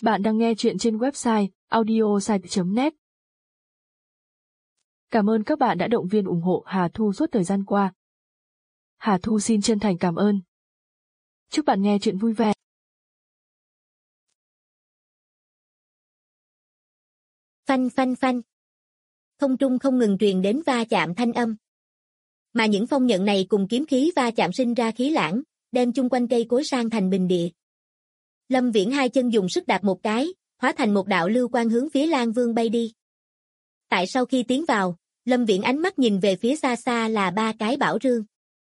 Bạn đang nghe chuyện trên website audiosite.net. Cảm ơn các bạn đã động viên ủng hộ Hà Thu suốt thời gian qua. Hà Thu xin chân thành cảm ơn. Chúc bạn nghe chuyện vui vẻ. Phanh phanh phanh. Không trung không ngừng truyền đến va chạm thanh âm. Mà những phong nhận này cùng kiếm khí va chạm sinh ra khí lãng, đem chung quanh cây cối sang thành bình địa. Lâm Viễn hai chân dùng sức đạp một cái, hóa thành một đạo lưu quang hướng phía Lan Vương bay đi. Tại sau khi tiến vào, Lâm Viễn ánh mắt nhìn về phía xa xa là ba cái bảo rương.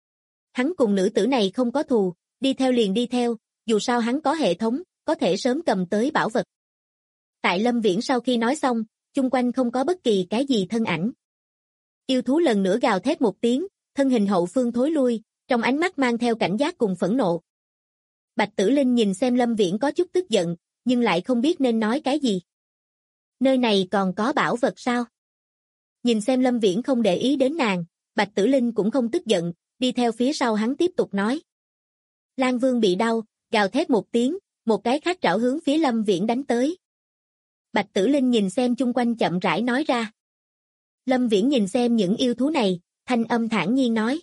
Hắn cùng nữ tử này không có thù, đi theo liền đi theo, dù sao hắn có hệ thống, có thể sớm cầm tới bảo vật. Tại Lâm Viễn sau khi nói xong, chung quanh không có bất kỳ cái gì thân ảnh. Yêu thú lần nữa gào thét một tiếng, thân hình hậu phương thối lui, trong ánh mắt mang theo cảnh giác cùng phẫn nộ. Bạch Tử Linh nhìn xem Lâm Viễn có chút tức giận, nhưng lại không biết nên nói cái gì. Nơi này còn có bảo vật sao? Nhìn xem Lâm Viễn không để ý đến nàng, Bạch Tử Linh cũng không tức giận, đi theo phía sau hắn tiếp tục nói. Lan Vương bị đau, gào thét một tiếng, một cái khác trảo hướng phía Lâm Viễn đánh tới. Bạch Tử Linh nhìn xem chung quanh chậm rãi nói ra. Lâm Viễn nhìn xem những yêu thú này, thanh âm thản nhiên nói.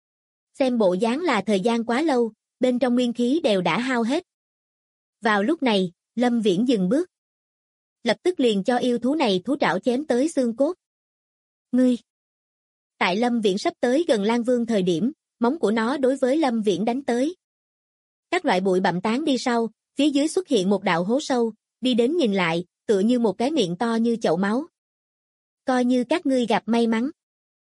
Xem bộ dáng là thời gian quá lâu, bên trong nguyên khí đều đã hao hết. Vào lúc này, Lâm Viễn dừng bước. Lập tức liền cho yêu thú này thú trảo chém tới xương cốt. Ngươi! Tại Lâm Viễn sắp tới gần Lan Vương thời điểm, móng của nó đối với Lâm Viễn đánh tới. Các loại bụi bặm tán đi sau, phía dưới xuất hiện một đạo hố sâu, đi đến nhìn lại, tựa như một cái miệng to như chậu máu. Coi như các ngươi gặp may mắn.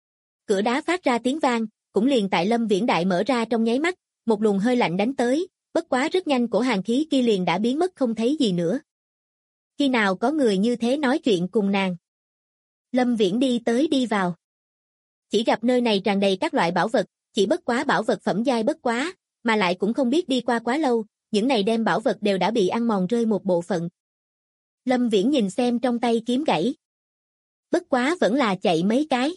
Cửa đá phát ra tiếng vang, cũng liền tại Lâm Viễn đại mở ra trong nháy mắt, một luồng hơi lạnh đánh tới, bất quá rất nhanh cổ hàn khí kia liền đã biến mất không thấy gì nữa. Khi nào có người như thế nói chuyện cùng nàng? Lâm Viễn đi tới đi vào. Chỉ gặp nơi này tràn đầy các loại bảo vật, chỉ bất quá bảo vật phẩm giai bất quá, mà lại cũng không biết đi qua quá lâu, những này đem bảo vật đều đã bị ăn mòn rơi một bộ phận. Lâm Viễn nhìn xem trong tay kiếm gãy. Bất quá vẫn là chạy mấy cái.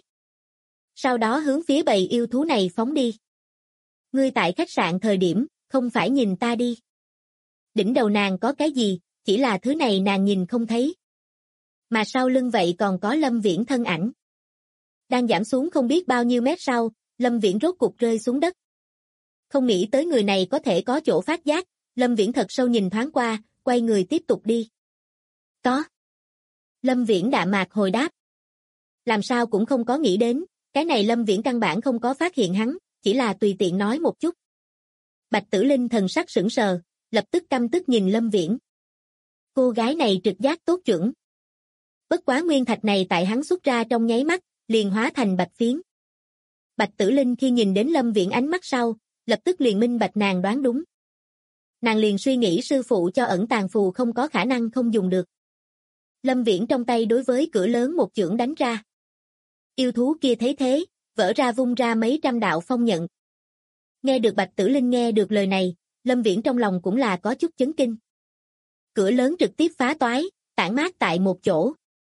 Sau đó hướng phía bầy yêu thú này phóng đi. Ngươi tại khách sạn thời điểm, không phải nhìn ta đi. Đỉnh đầu nàng có cái gì, chỉ là thứ này nàng nhìn không thấy. Mà sau lưng vậy còn có Lâm Viễn thân ảnh. Đang giảm xuống không biết bao nhiêu mét sau, Lâm Viễn rốt cục rơi xuống đất. Không nghĩ tới người này có thể có chỗ phát giác, Lâm Viễn thật sâu nhìn thoáng qua, quay người tiếp tục đi. Có. Lâm Viễn đạm mạc hồi đáp. Làm sao cũng không có nghĩ đến, cái này Lâm Viễn căn bản không có phát hiện hắn, chỉ là tùy tiện nói một chút. Bạch Tử Linh thần sắc sững sờ, lập tức căm tức nhìn Lâm Viễn. Cô gái này trực giác tốt chuẩn. Bất quá nguyên thạch này tại hắn xuất ra trong nháy mắt, liền hóa thành bạch phiến. Bạch Tử Linh khi nhìn đến Lâm Viễn ánh mắt sau, lập tức liền minh bạch nàng đoán đúng. Nàng liền suy nghĩ sư phụ cho ẩn tàng phù không có khả năng không dùng được. Lâm Viễn trong tay đối với cửa lớn một chưởng đánh ra. Yêu thú kia thấy thế, vỡ ra vung ra mấy trăm đạo phong nhận. Nghe được Bạch Tử Linh nghe được lời này, Lâm Viễn trong lòng cũng là có chút chấn kinh. Cửa lớn trực tiếp phá toái, tản mát tại một chỗ.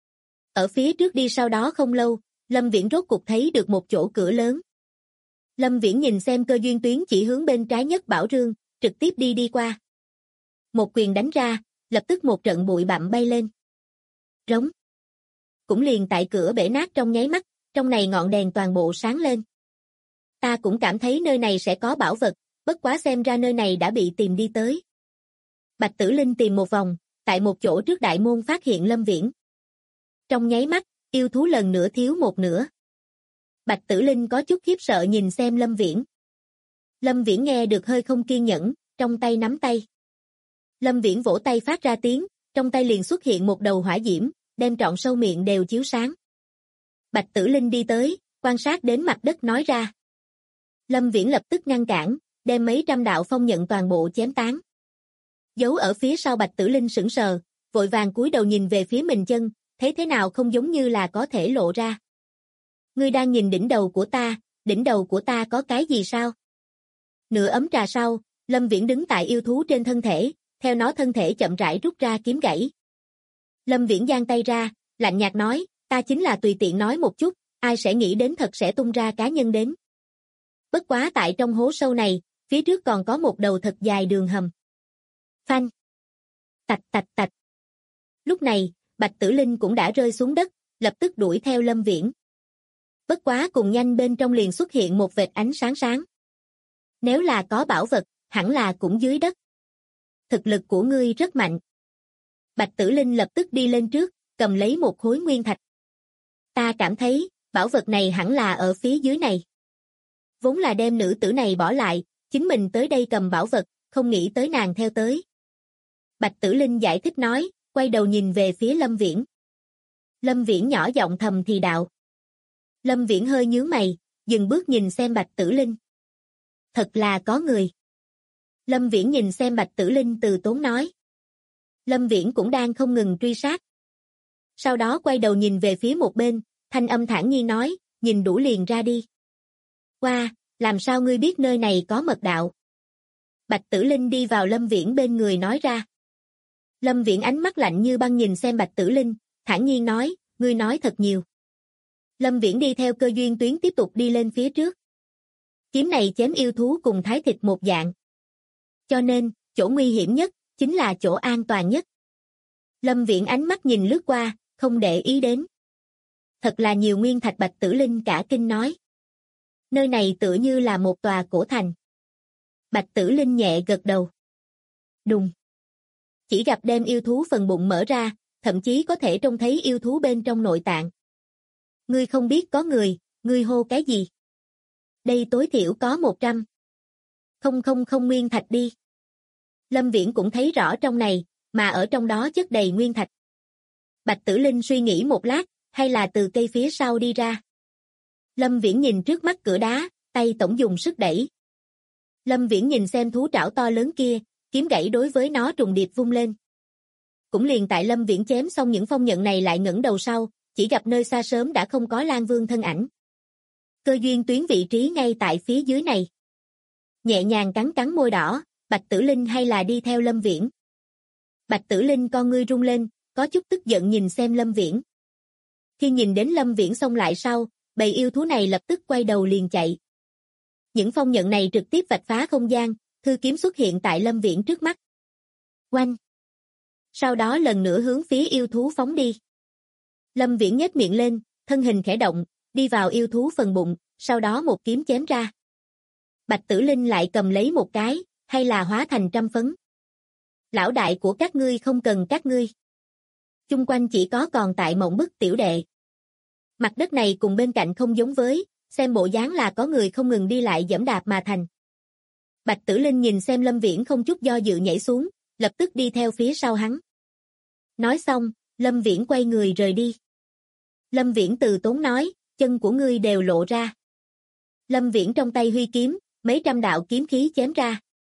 Ở phía trước đi sau đó không lâu, Lâm Viễn rốt cục thấy được một chỗ cửa lớn. Lâm Viễn nhìn xem cơ duyên tuyến chỉ hướng bên trái nhất bảo rương, trực tiếp đi qua. Một quyền đánh ra, lập tức một trận bụi bặm bay lên. Rống. Cũng liền tại cửa bể nát trong nháy mắt, trong này ngọn đèn toàn bộ sáng lên. Ta cũng cảm thấy nơi này sẽ có bảo vật, bất quá xem ra nơi này đã bị tìm đi tới. Bạch Tử Linh tìm một vòng, tại một chỗ trước đại môn phát hiện Lâm Viễn. Trong nháy mắt, yêu thú lần nữa thiếu một nửa. Bạch Tử Linh có chút khiếp sợ nhìn xem Lâm Viễn. Lâm Viễn nghe được hơi không kiên nhẫn, trong tay nắm tay. Lâm Viễn vỗ tay phát ra tiếng, trong tay liền xuất hiện một đầu hỏa diễm, đem trọn sâu miệng đều chiếu sáng. Bạch Tử Linh đi tới, quan sát đến mặt đất nói ra. Lâm Viễn lập tức ngăn cản, đem mấy trăm đạo phong nhận toàn bộ chém tán. Giấu ở phía sau Bạch Tử Linh sững sờ, vội vàng cúi đầu nhìn về phía mình chân, thấy thế nào không giống như là có thể lộ ra. Ngươi đang nhìn đỉnh đầu của ta có cái gì sao? Nửa ấm trà sau, Lâm Viễn đứng tại yêu thú trên thân thể, theo nó thân thể chậm rãi rút ra kiếm gãy. Lâm Viễn giang tay ra, lạnh nhạt nói, ta chính là tùy tiện nói một chút, ai sẽ nghĩ đến thật sẽ tung ra cá nhân đến. Bất quá tại trong hố sâu này, phía trước còn có một đầu thật dài đường hầm. Phanh. Tạch tạch tạch, Lúc này, Bạch Tử Linh cũng đã rơi xuống đất, lập tức đuổi theo Lâm Viễn. Bất quá cùng nhanh bên trong liền xuất hiện một vệt ánh sáng sáng. Nếu là có bảo vật, hẳn là cũng dưới đất. Thực lực của ngươi rất mạnh. Bạch Tử Linh lập tức đi lên trước, cầm lấy một khối nguyên thạch. Ta cảm thấy, bảo vật này hẳn là ở phía dưới này. Vốn là đem nữ tử này bỏ lại, chính mình tới đây cầm bảo vật, không nghĩ tới nàng theo tới. Bạch Tử Linh giải thích nói, quay đầu nhìn về phía Lâm Viễn. Lâm Viễn nhỏ giọng thầm thì đạo. Lâm Viễn hơi nhướng mày, dừng bước nhìn xem Bạch Tử Linh. Thật là có người. Lâm Viễn nhìn xem Bạch Tử Linh từ tốn nói. Lâm Viễn cũng đang không ngừng truy sát. Sau đó quay đầu nhìn về phía một bên, thanh âm thản nhiên nói, nhìn đủ liền ra đi. Qua, làm sao ngươi biết nơi này có mật đạo? Bạch Tử Linh đi vào Lâm Viễn bên người nói ra. Lâm Viễn ánh mắt lạnh như băng nhìn xem Bạch Tử Linh, thản nhiên nói, ngươi nói thật nhiều. Lâm Viễn đi theo cơ duyên tuyến tiếp tục đi lên phía trước. Kiếm này chém yêu thú cùng thái thịt một dạng. Cho nên, chỗ nguy hiểm nhất, chính là chỗ an toàn nhất. Lâm Viễn ánh mắt nhìn lướt qua, không để ý đến. Thật là nhiều nguyên thạch. Bạch Tử Linh cả kinh nói. Nơi này tựa như là một tòa cổ thành. Bạch Tử Linh nhẹ gật đầu. Đùng. Chỉ gặp đem yêu thú phần bụng mở ra, thậm chí có thể trông thấy yêu thú bên trong nội tạng. Ngươi không biết có người, ngươi hô cái gì? Đây tối thiểu có 100. Không nguyên thạch đi. Lâm Viễn cũng thấy rõ trong này, mà ở trong đó chất đầy nguyên thạch. Bạch Tử Linh suy nghĩ một lát, hay là từ cây phía sau đi ra. Lâm Viễn nhìn trước mắt cửa đá, tay tổng dùng sức đẩy. Lâm Viễn nhìn xem thú trảo to lớn kia, kiếm gãy đối với nó trùng điệp vung lên. Cũng liền tại Lâm Viễn chém xong những phong nhận này lại ngẩng đầu sau, chỉ gặp nơi xa sớm đã không có Lan Vương thân ảnh. Cơ duyên tuyến vị trí ngay tại phía dưới này. Nhẹ nhàng cắn môi đỏ, Bạch Tử Linh hay là đi theo Lâm Viễn. Bạch Tử Linh con ngươi rung lên, có chút tức giận nhìn xem Lâm Viễn. Khi nhìn đến Lâm Viễn xông lại sau, bầy yêu thú này lập tức quay đầu liền chạy. Những phong nhận này trực tiếp vạch phá không gian, thư kiếm xuất hiện tại Lâm Viễn trước mắt. Oanh! Sau đó lần nữa hướng phía yêu thú phóng đi. Lâm Viễn nhếch miệng lên, thân hình khẽ động, đi vào yêu thú phần bụng, sau đó một kiếm chém ra. Bạch Tử Linh lại cầm lấy một cái, hay là hóa thành trăm phấn. Lão đại của các ngươi không cần các ngươi. Chung quanh chỉ có còn tại mộng bức tiểu đệ. Mặt đất này cùng bên cạnh không giống với, xem bộ dáng là có người không ngừng đi lại giẫm đạp mà thành. Bạch Tử Linh nhìn xem Lâm Viễn không chút do dự nhảy xuống, lập tức đi theo phía sau hắn. Nói xong, Lâm Viễn quay người rời đi. Lâm Viễn từ tốn nói, chân của ngươi đều lộ ra. Lâm Viễn trong tay huy kiếm, mấy trăm đạo kiếm khí chém ra.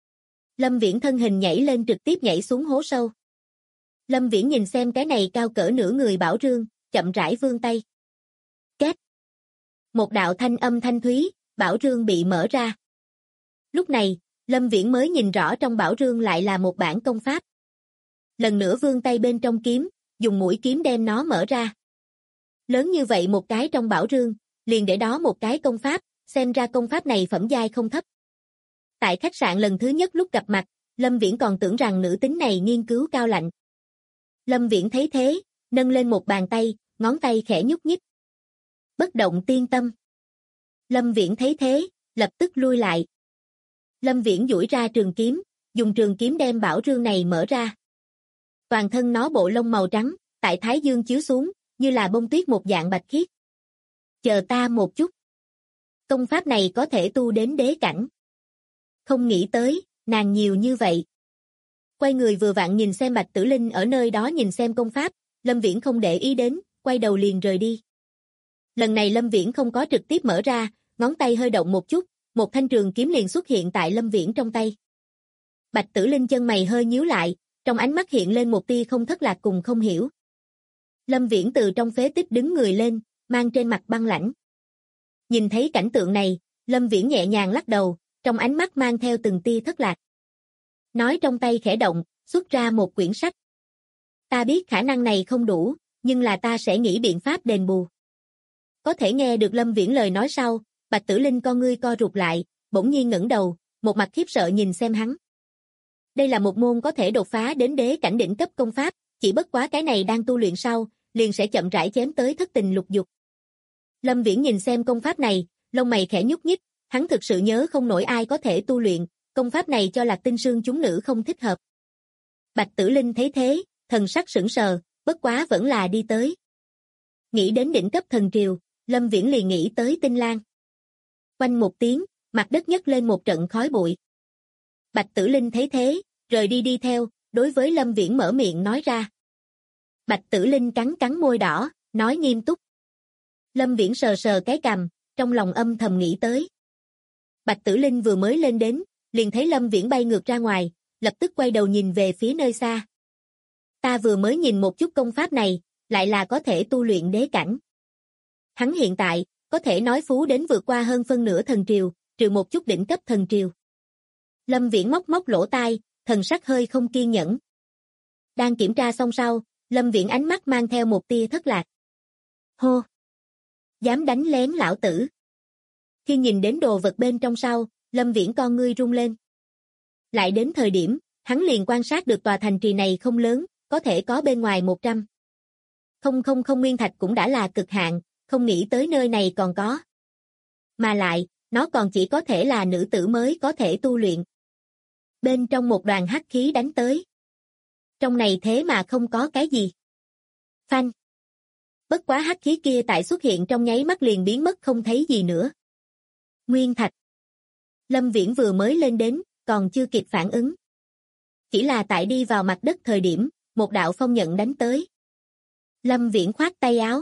Lâm Viễn thân hình nhảy lên trực tiếp nhảy xuống hố sâu. Lâm Viễn nhìn xem cái này cao cỡ nửa người bảo rương, chậm rãi vươn tay. Két. Một đạo thanh âm thanh thúy, bảo rương bị mở ra. Lúc này, Lâm Viễn mới nhìn rõ trong bảo rương lại là một bản công pháp. Lần nữa vươn tay bên trong kiếm, dùng mũi kiếm đem nó mở ra. Lớn như vậy một cái trong bảo rương, liền để đó một cái công pháp, xem ra công pháp này phẩm giai không thấp. Tại khách sạn lần thứ nhất lúc gặp mặt, Lâm Viễn còn tưởng rằng nữ tính này nghiên cứu cao lạnh. Lâm Viễn thấy thế, nâng lên một bàn tay, ngón tay khẽ nhúc nhích. Bất động tiên tâm. Lâm Viễn thấy thế, lập tức lui lại. Lâm Viễn duỗi ra trường kiếm, dùng trường kiếm đem bảo rương này mở ra. Toàn thân nó bộ lông màu trắng, tại thái dương chiếu xuống, như là bông tuyết một dạng bạch khiết. Chờ ta một chút. Công pháp này có thể tu đến đế cảnh. Không nghĩ tới, nàng nhiều như vậy. Quay người vừa vặn nhìn xem Bạch Tử Linh ở nơi đó nhìn xem công pháp, Lâm Viễn không để ý đến, quay đầu liền rời đi. Lần này Lâm Viễn không có trực tiếp mở ra, ngón tay hơi động một chút, một thanh trường kiếm liền xuất hiện tại Lâm Viễn trong tay. Bạch Tử Linh chân mày hơi nhíu lại, trong ánh mắt hiện lên một tia không thất lạc cùng không hiểu. Lâm Viễn từ trong phế tích đứng người lên, mang trên mặt băng lãnh. Nhìn thấy cảnh tượng này, Lâm Viễn nhẹ nhàng lắc đầu, trong ánh mắt mang theo từng tia thất lạc. Nói trong tay khẽ động, xuất ra một quyển sách. Ta biết khả năng này không đủ, nhưng là ta sẽ nghĩ biện pháp đền bù. Có thể nghe được Lâm Viễn lời nói sau, Bạch Tử Linh con ngươi co rụt lại, bỗng nhiên ngẩng đầu, một mặt khiếp sợ nhìn xem hắn. Đây là một môn có thể đột phá đến đế cảnh đỉnh cấp công pháp, chỉ bất quá cái này đang tu luyện sau, liền sẽ chậm rãi chém tới thất tình lục dục. Lâm Viễn nhìn xem công pháp này, lông mày khẽ nhúc nhích, hắn thực sự nhớ không nổi ai có thể tu luyện, công pháp này cho Lạc Tinh Sương chúng nữ không thích hợp. Bạch Tử Linh thấy thế, thần sắc sững sờ, bất quá vẫn là đi tới. Nghĩ đến đỉnh cấp thần triều, Lâm Viễn liền nghĩ tới Tinh Lan. Quanh một tiếng, mặt đất nhấc lên một trận khói bụi. Bạch Tử Linh thấy thế, rời đi đi theo, đối với Lâm Viễn mở miệng nói ra. Bạch Tử Linh cắn cắn môi đỏ, nói nghiêm túc. Lâm Viễn sờ sờ cái cằm, trong lòng âm thầm nghĩ tới. Bạch Tử Linh vừa mới lên đến, liền thấy Lâm Viễn bay ngược ra ngoài, lập tức quay đầu nhìn về phía nơi xa. Ta vừa mới nhìn một chút công pháp này, lại là có thể tu luyện đế cảnh. Hắn hiện tại, có thể nói phú đến vượt qua hơn phân nửa thần triều, trừ một chút đỉnh cấp thần triều. Lâm Viễn móc móc lỗ tai, thần sắc hơi không kiên nhẫn. Đang kiểm tra xong sau, Lâm Viễn ánh mắt mang theo một tia thất lạc. Hô! Dám đánh lén lão tử. Khi nhìn đến đồ vật bên trong sau, Lâm Viễn con ngươi rung lên. Lại đến thời điểm, hắn liền quan sát được tòa thành trì này không lớn, có thể có bên ngoài 100. Không nguyên thạch cũng đã là cực hạn, không nghĩ tới nơi này còn có. Mà lại, nó còn chỉ có thể là nữ tử mới có thể tu luyện. Bên trong một đoàn hắc khí đánh tới. Trong này thế mà không có cái gì. Phanh. Bất quá hắc khí kia tại xuất hiện trong nháy mắt liền biến mất không thấy gì nữa. Nguyên thạch. Lâm Viễn vừa mới lên đến, còn chưa kịp phản ứng. Chỉ là tại đi vào mặt đất thời điểm, một đạo phong nhận đánh tới. Lâm Viễn khoát tay áo.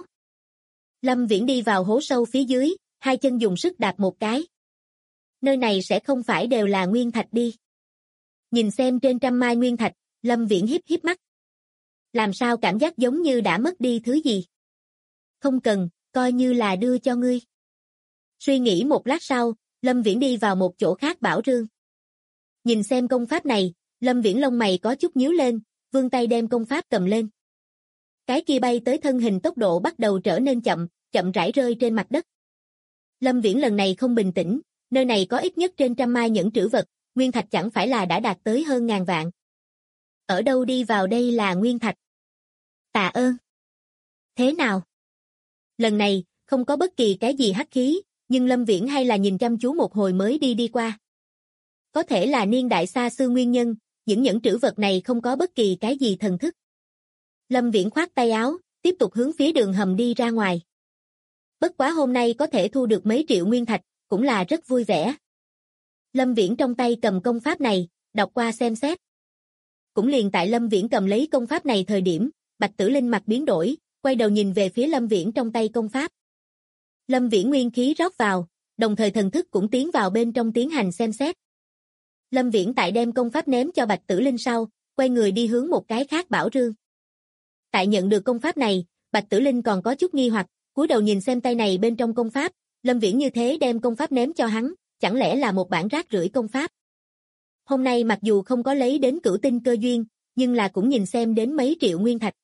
Lâm Viễn đi vào hố sâu phía dưới, hai chân dùng sức đạp một cái. Nơi này sẽ không phải đều là nguyên thạch đi. Nhìn xem trên trăm mai nguyên thạch, Lâm Viễn híp híp mắt. Làm sao cảm giác giống như đã mất đi thứ gì? Không cần, coi như là đưa cho ngươi. Suy nghĩ một lát sau, Lâm Viễn đi vào một chỗ khác bảo rương. Nhìn xem công pháp này, Lâm Viễn lông mày có chút nhíu lên, vươn tay đem công pháp cầm lên. Cái kia bay tới thân hình tốc độ bắt đầu trở nên chậm rãi rơi trên mặt đất. Lâm Viễn lần này không bình tĩnh, nơi này có ít nhất trên trăm mai nhẫn trữ vật, nguyên thạch chẳng phải là đã đạt tới hơn ngàn vạn. Ở đâu đi vào đây là nguyên thạch? Tạ ơn. Thế nào? Lần này, không có bất kỳ cái gì hắc khí, nhưng Lâm Viễn hay là nhìn chăm chú một hồi mới đi qua. Có thể là niên đại xa xưa nguyên nhân, những nhẫn trữ vật này không có bất kỳ cái gì thần thức. Lâm Viễn khoát tay áo, tiếp tục hướng phía đường hầm đi ra ngoài. Bất quá hôm nay có thể thu được mấy triệu nguyên thạch, cũng là rất vui vẻ. Lâm Viễn trong tay cầm công pháp này, đọc qua xem xét. Cũng liền tại Lâm Viễn cầm lấy công pháp này thời điểm, Bạch Tử Linh mặt biến đổi, quay đầu nhìn về phía Lâm Viễn trong tay công pháp. Lâm Viễn nguyên khí rót vào, đồng thời thần thức cũng tiến vào bên trong tiến hành xem xét. Lâm Viễn tại đem công pháp ném cho Bạch Tử Linh sau, quay người đi hướng một cái khác bảo rương. Tại nhận được công pháp này, Bạch Tử Linh còn có chút nghi hoặc, cúi đầu nhìn xem tay này bên trong công pháp, Lâm Viễn như thế đem công pháp ném cho hắn, chẳng lẽ là một bản rác rưởi công pháp. Hôm nay mặc dù không có lấy đến cửu tinh cơ duyên, nhưng là cũng nhìn xem đến mấy triệu nguyên thạch.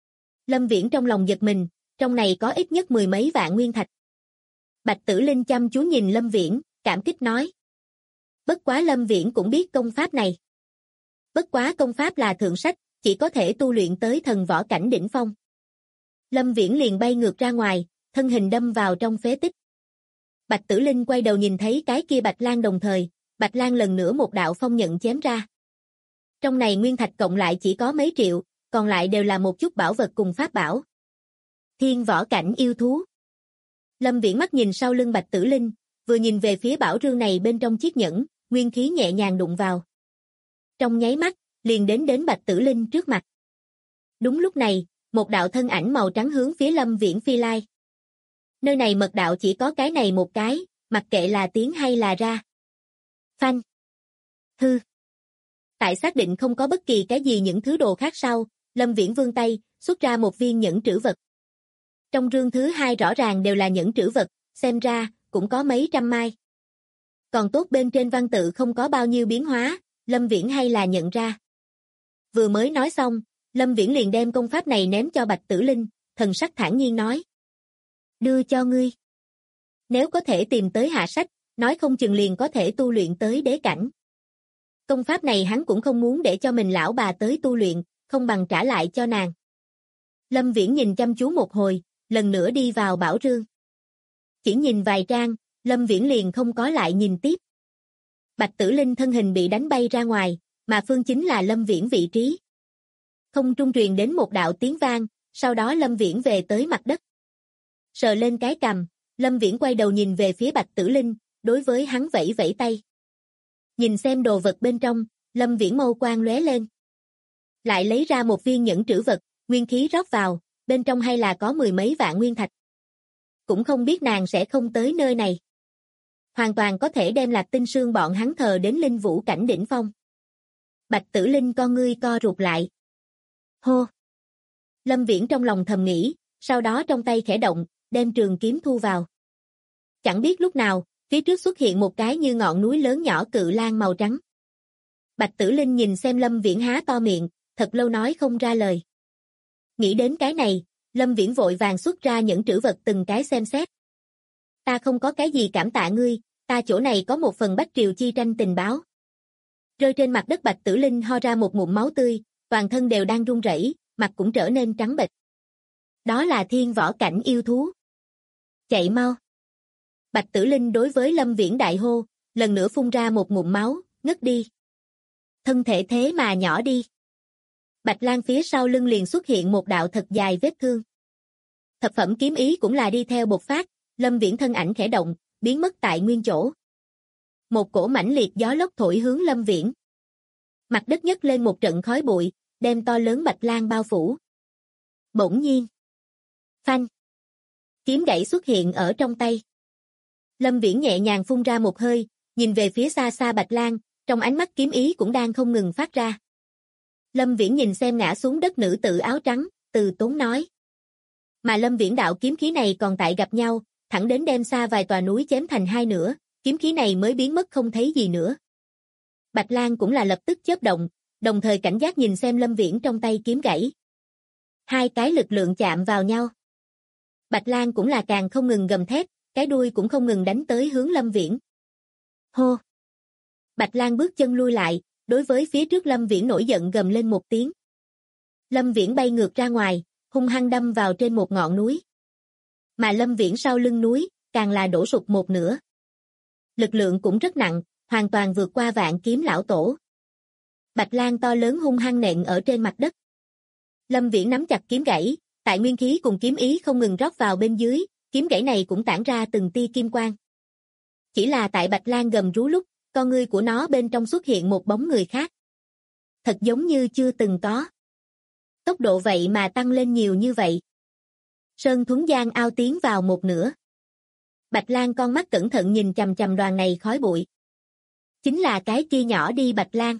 Lâm Viễn trong lòng giật mình, trong này có ít nhất 10 mấy vạn nguyên thạch. Bạch Tử Linh chăm chú nhìn Lâm Viễn, cảm kích nói. Bất quá Lâm Viễn cũng biết công pháp này. Bất quá công pháp là thượng sách, chỉ có thể tu luyện tới thần võ cảnh đỉnh phong. Lâm Viễn liền bay ngược ra ngoài, thân hình đâm vào trong phế tích. Bạch Tử Linh quay đầu nhìn thấy cái kia Bạch Lan đồng thời, Bạch Lan lần nữa một đạo phong nhận chém ra. Trong này nguyên thạch cộng lại chỉ có mấy triệu, còn lại đều là một chút bảo vật cùng pháp bảo. Thiên võ cảnh yêu thú. Lâm Viễn mắt nhìn sau lưng Bạch Tử Linh, vừa nhìn về phía bảo rương này bên trong chiếc nhẫn, nguyên khí nhẹ nhàng đụng vào. Trong nháy mắt, liền đến Bạch Tử Linh trước mặt. Đúng lúc này, một đạo thân ảnh màu trắng hướng phía Lâm Viễn phi lai. Nơi này mật đạo chỉ có cái này một cái, mặc kệ là tiến hay là ra. Phanh. Hư. Tại xác định không có bất kỳ cái gì những thứ đồ khác sau, Lâm Viễn vươn tay, xuất ra một viên nhẫn trữ vật. Trong rương thứ hai rõ ràng đều là nhẫn trữ vật, xem ra, cũng có mấy trăm mai. Còn tốt bên trên văn tự không có bao nhiêu biến hóa, Lâm Viễn hay là nhận ra. Vừa mới nói xong, Lâm Viễn liền đem công pháp này ném cho Bạch Tử Linh, thần sắc thản nhiên nói. Đưa cho ngươi. Nếu có thể tìm tới hạ sách, nói không chừng liền có thể tu luyện tới đế cảnh. Công pháp này hắn cũng không muốn để cho mình lão bà tới tu luyện, không bằng trả lại cho nàng. Lâm Viễn nhìn chăm chú một hồi, lần nữa đi vào bảo rương. Chỉ nhìn vài trang, Lâm Viễn liền không có lại nhìn tiếp. Bạch Tử Linh thân hình bị đánh bay ra ngoài, mà phương chính là Lâm Viễn vị trí. Không trung truyền đến một đạo tiếng vang, sau đó Lâm Viễn về tới mặt đất. Sờ lên cái cằm, Lâm Viễn quay đầu nhìn về phía Bạch Tử Linh, đối với hắn vẫy vẫy tay. Nhìn xem đồ vật bên trong, Lâm Viễn mâu quang lóe lên. Lại lấy ra một viên nhẫn trữ vật, nguyên khí rót vào, bên trong hay là có 10 mấy vạn nguyên thạch. Cũng không biết nàng sẽ không tới nơi này. Hoàn toàn có thể đem Lạc Tinh Sương bọn hắn thờ đến linh vũ cảnh đỉnh phong. Bạch Tử Linh con ngươi co rụt lại. Hô! Lâm Viễn trong lòng thầm nghĩ, sau đó trong tay khẽ động, đem trường kiếm thu vào. Chẳng biết lúc nào, phía trước xuất hiện một cái như ngọn núi lớn nhỏ cự lang màu trắng. Bạch Tử Linh nhìn xem Lâm Viễn há to miệng, thật lâu nói không ra lời. Nghĩ đến cái này, Lâm Viễn vội vàng xuất ra những trữ vật từng cái xem xét. Ta không có cái gì cảm tạ ngươi, ta chỗ này có một phần Bách Triều chi tranh tình báo. Rơi trên mặt đất Bạch Tử Linh ho ra một ngụm máu tươi, toàn thân đều đang run rẩy, mặt cũng trở nên trắng bệch. Đó là thiên võ cảnh yêu thú. Chạy mau. Bạch Tử Linh đối với Lâm Viễn đại hô, lần nữa phun ra một ngụm máu, ngất đi. Thân thể thế mà nhỏ đi. Bạch Lang phía sau lưng liền xuất hiện một đạo thật dài vết thương. Thập phẩm kiếm ý cũng là đi theo bộc phát, Lâm Viễn thân ảnh khẽ động, biến mất tại nguyên chỗ. Một cổ mãnh liệt gió lốc thổi hướng Lâm Viễn. Mặt đất nhấc lên một trận khói bụi, đem to lớn Bạch Lang bao phủ. Bỗng nhiên. Phanh. Kiếm gãy xuất hiện ở trong tay. Lâm Viễn nhẹ nhàng phun ra một hơi, nhìn về phía xa xa Bạch Lang, trong ánh mắt kiếm ý cũng đang không ngừng phát ra. Lâm Viễn nhìn xem ngã xuống đất nữ tử áo trắng, từ tốn nói. Mà Lâm Viễn đạo kiếm khí này còn tại gặp nhau, thẳng đến đem xa vài tòa núi chém thành hai nửa, kiếm khí này mới biến mất không thấy gì nữa. Bạch Lang cũng là lập tức chớp động, đồng thời cảnh giác nhìn xem Lâm Viễn trong tay kiếm gãy. Hai cái lực lượng chạm vào nhau. Bạch Lang cũng là càng không ngừng gầm thét, cái đuôi cũng không ngừng đánh tới hướng Lâm Viễn. Hô! Bạch Lang bước chân lui lại, đối với phía trước Lâm Viễn nổi giận gầm lên một tiếng. Lâm Viễn bay ngược ra ngoài, hung hăng đâm vào trên một ngọn núi. Mà Lâm Viễn sau lưng núi, càng là đổ sụp một nửa. Lực lượng cũng rất nặng, hoàn toàn vượt qua Vạn Kiếm lão tổ. Bạch Lang to lớn hung hăng nện ở trên mặt đất. Lâm Viễn nắm chặt kiếm gãy, tại nguyên khí cùng kiếm ý không ngừng rót vào bên dưới, kiếm gãy này cũng tản ra từng tia kim quang. Chỉ là tại Bạch Lang gầm rú lúc, con ngươi của nó bên trong xuất hiện một bóng người khác. Thật giống như chưa từng có. Tốc độ vậy mà tăng lên nhiều như vậy. Sơn Thuấn Giang ao tiến vào một nửa. Bạch Lang con mắt cẩn thận nhìn chằm chằm đoàn này khói bụi. Chính là cái kia nhỏ đi Bạch Lang.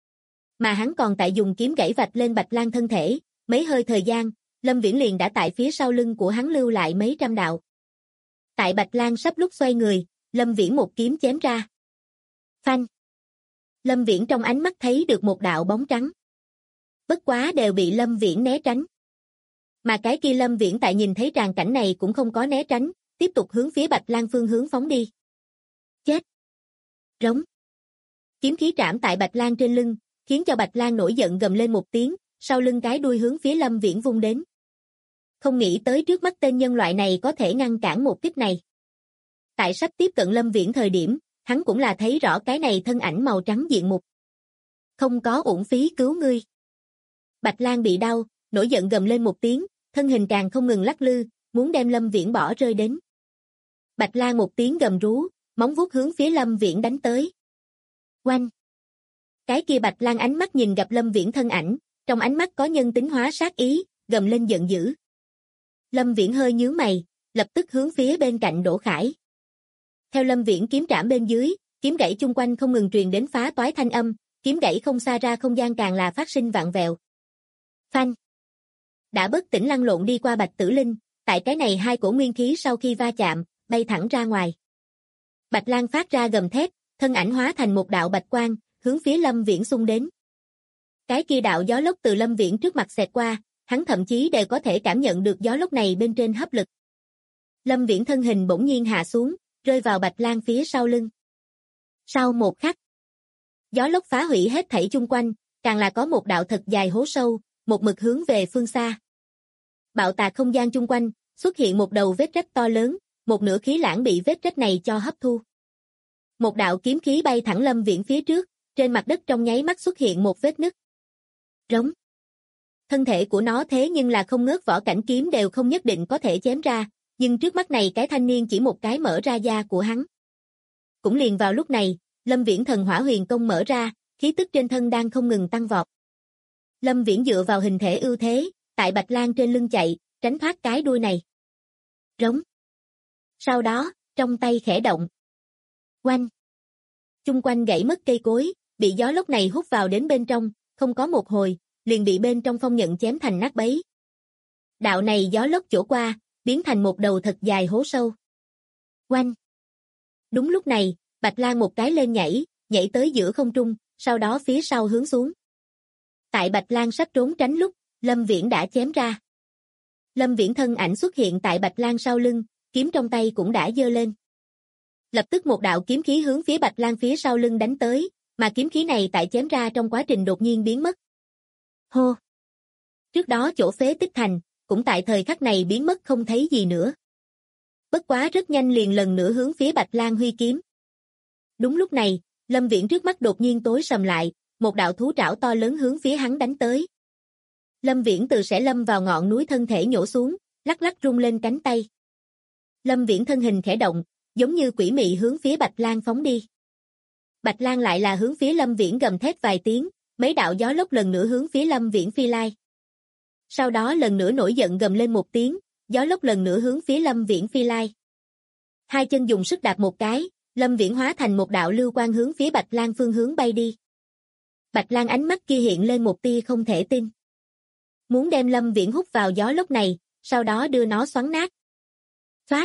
Mà hắn còn tại dùng kiếm gãy vạch lên Bạch Lang thân thể, mấy hơi thời gian, Lâm Viễn liền đã tại phía sau lưng của hắn lưu lại mấy trăm đạo. Tại Bạch Lang sắp lúc xoay người, Lâm Viễn một kiếm chém ra. Phanh. Lâm Viễn trong ánh mắt thấy được một đạo bóng trắng. Bất quá đều bị Lâm Viễn né tránh. Mà cái kia Lâm Viễn tại nhìn thấy tràng cảnh này cũng không có né tránh, tiếp tục hướng phía Bạch Lang phương hướng phóng đi. Chết. Rống. Kiếm khí trảm tại Bạch Lang trên lưng, khiến cho Bạch Lang nổi giận gầm lên một tiếng, sau lưng cái đuôi hướng phía Lâm Viễn vung đến. Không nghĩ tới trước mắt tên nhân loại này có thể ngăn cản một kích này. Tại sắp tiếp cận Lâm Viễn thời điểm, hắn cũng là thấy rõ cái này thân ảnh màu trắng diện mục. Không có uổng phí cứu ngươi. Bạch Lang bị đau, nổi giận gầm lên một tiếng, thân hình càng không ngừng lắc lư, muốn đem Lâm Viễn bỏ rơi đến. Bạch Lang một tiếng gầm rú, móng vuốt hướng phía Lâm Viễn đánh tới. Oanh! Cái kia Bạch Lang ánh mắt nhìn gặp Lâm Viễn thân ảnh, trong ánh mắt có nhân tính hóa sát ý, gầm lên giận dữ. Lâm Viễn hơi nhướng mày, lập tức hướng phía bên cạnh đổ khải. Theo Lâm Viễn kiếm trảm bên dưới, kiếm gãy chung quanh không ngừng truyền đến phá toái thanh âm, kiếm gãy không xa ra không gian càng là phát sinh vạn vẹo. Phanh! Đã bất tỉnh lăn lộn đi qua Bạch Tử Linh, tại cái này hai cổ nguyên khí sau khi va chạm, bay thẳng ra ngoài. Bạch Lang phát ra gầm thét, thân ảnh hóa thành một đạo bạch quang, hướng phía Lâm Viễn xung đến. Cái kia đạo gió lốc từ Lâm Viễn trước mặt xẹt qua, hắn thậm chí đều có thể cảm nhận được gió lốc này bên trên hấp lực. Lâm Viễn thân hình bỗng nhiên hạ xuống, rơi vào Bạch Lang phía sau lưng. Sau một khắc, gió lốc phá hủy hết thảy chung quanh, càng là có một đạo thật dài hố sâu, một mực hướng về phương xa. Bạo tạc không gian chung quanh, xuất hiện một đầu vết rách to lớn, một nửa khí lãng bị vết rách này cho hấp thu. Một đạo kiếm khí bay thẳng Lâm Viễn phía trước, trên mặt đất trong nháy mắt xuất hiện một vết nứt. Rống. Thân thể của nó thế nhưng là không ngớt, võ cảnh kiếm đều không nhất định có thể chém ra, nhưng trước mắt này cái thanh niên chỉ một cái mở ra da của hắn. Cũng liền vào lúc này, Lâm Viễn thần hỏa huyền công mở ra, khí tức trên thân đang không ngừng tăng vọt. Lâm Viễn dựa vào hình thể ưu thế, tại Bạch Lang trên lưng chạy, tránh thoát cái đuôi này. Rống. Sau đó, trong tay khẽ động. Oanh. Chung quanh gãy mất cây cối, bị gió lốc này hút vào đến bên trong, không có một hồi, liền bị bên trong phong nhận chém thành nát bấy. Đạo này gió lốc chỗ qua, biến thành một đầu thật dài hố sâu. Oanh. Đúng lúc này, Bạch Lang một cái lên nhảy, nhảy tới giữa không trung, sau đó phía sau hướng xuống. Tại Bạch Lang sắp trốn tránh lúc, Lâm Viễn đã chém ra. Lâm Viễn thân ảnh xuất hiện tại Bạch Lang sau lưng, kiếm trong tay cũng đã giơ lên. Lập tức một đạo kiếm khí hướng phía Bạch Lang phía sau lưng đánh tới, mà kiếm khí này tại chém ra trong quá trình đột nhiên biến mất. Hô! Trước đó chỗ phế tích thành, cũng tại thời khắc này biến mất không thấy gì nữa. Bất quá rất nhanh liền lần nữa hướng phía Bạch Lang huy kiếm. Đúng lúc này, Lâm Viễn trước mắt đột nhiên tối sầm lại, một đạo thú trảo to lớn hướng phía hắn đánh tới. Lâm Viễn từ sẽ lâm vào ngọn núi thân thể nhổ xuống, lắc lắc rung lên cánh tay. Lâm Viễn thân hình khẽ động, giống như quỷ mị hướng phía Bạch Lang phóng đi. Bạch Lang lại là hướng phía Lâm Viễn gầm thét vài tiếng, mấy đạo gió lốc lần nữa hướng phía Lâm Viễn phi lai. Sau đó lần nữa nổi giận gầm lên một tiếng, gió lốc lần nữa hướng phía Lâm Viễn phi lai. Hai chân dùng sức đạp một cái, Lâm Viễn hóa thành một đạo lưu quang hướng phía Bạch Lang phương hướng bay đi. Bạch Lang ánh mắt kia hiện lên một tia không thể tin. Muốn đem Lâm Viễn hút vào gió lốc này, sau đó đưa nó xoắn nát. Phát.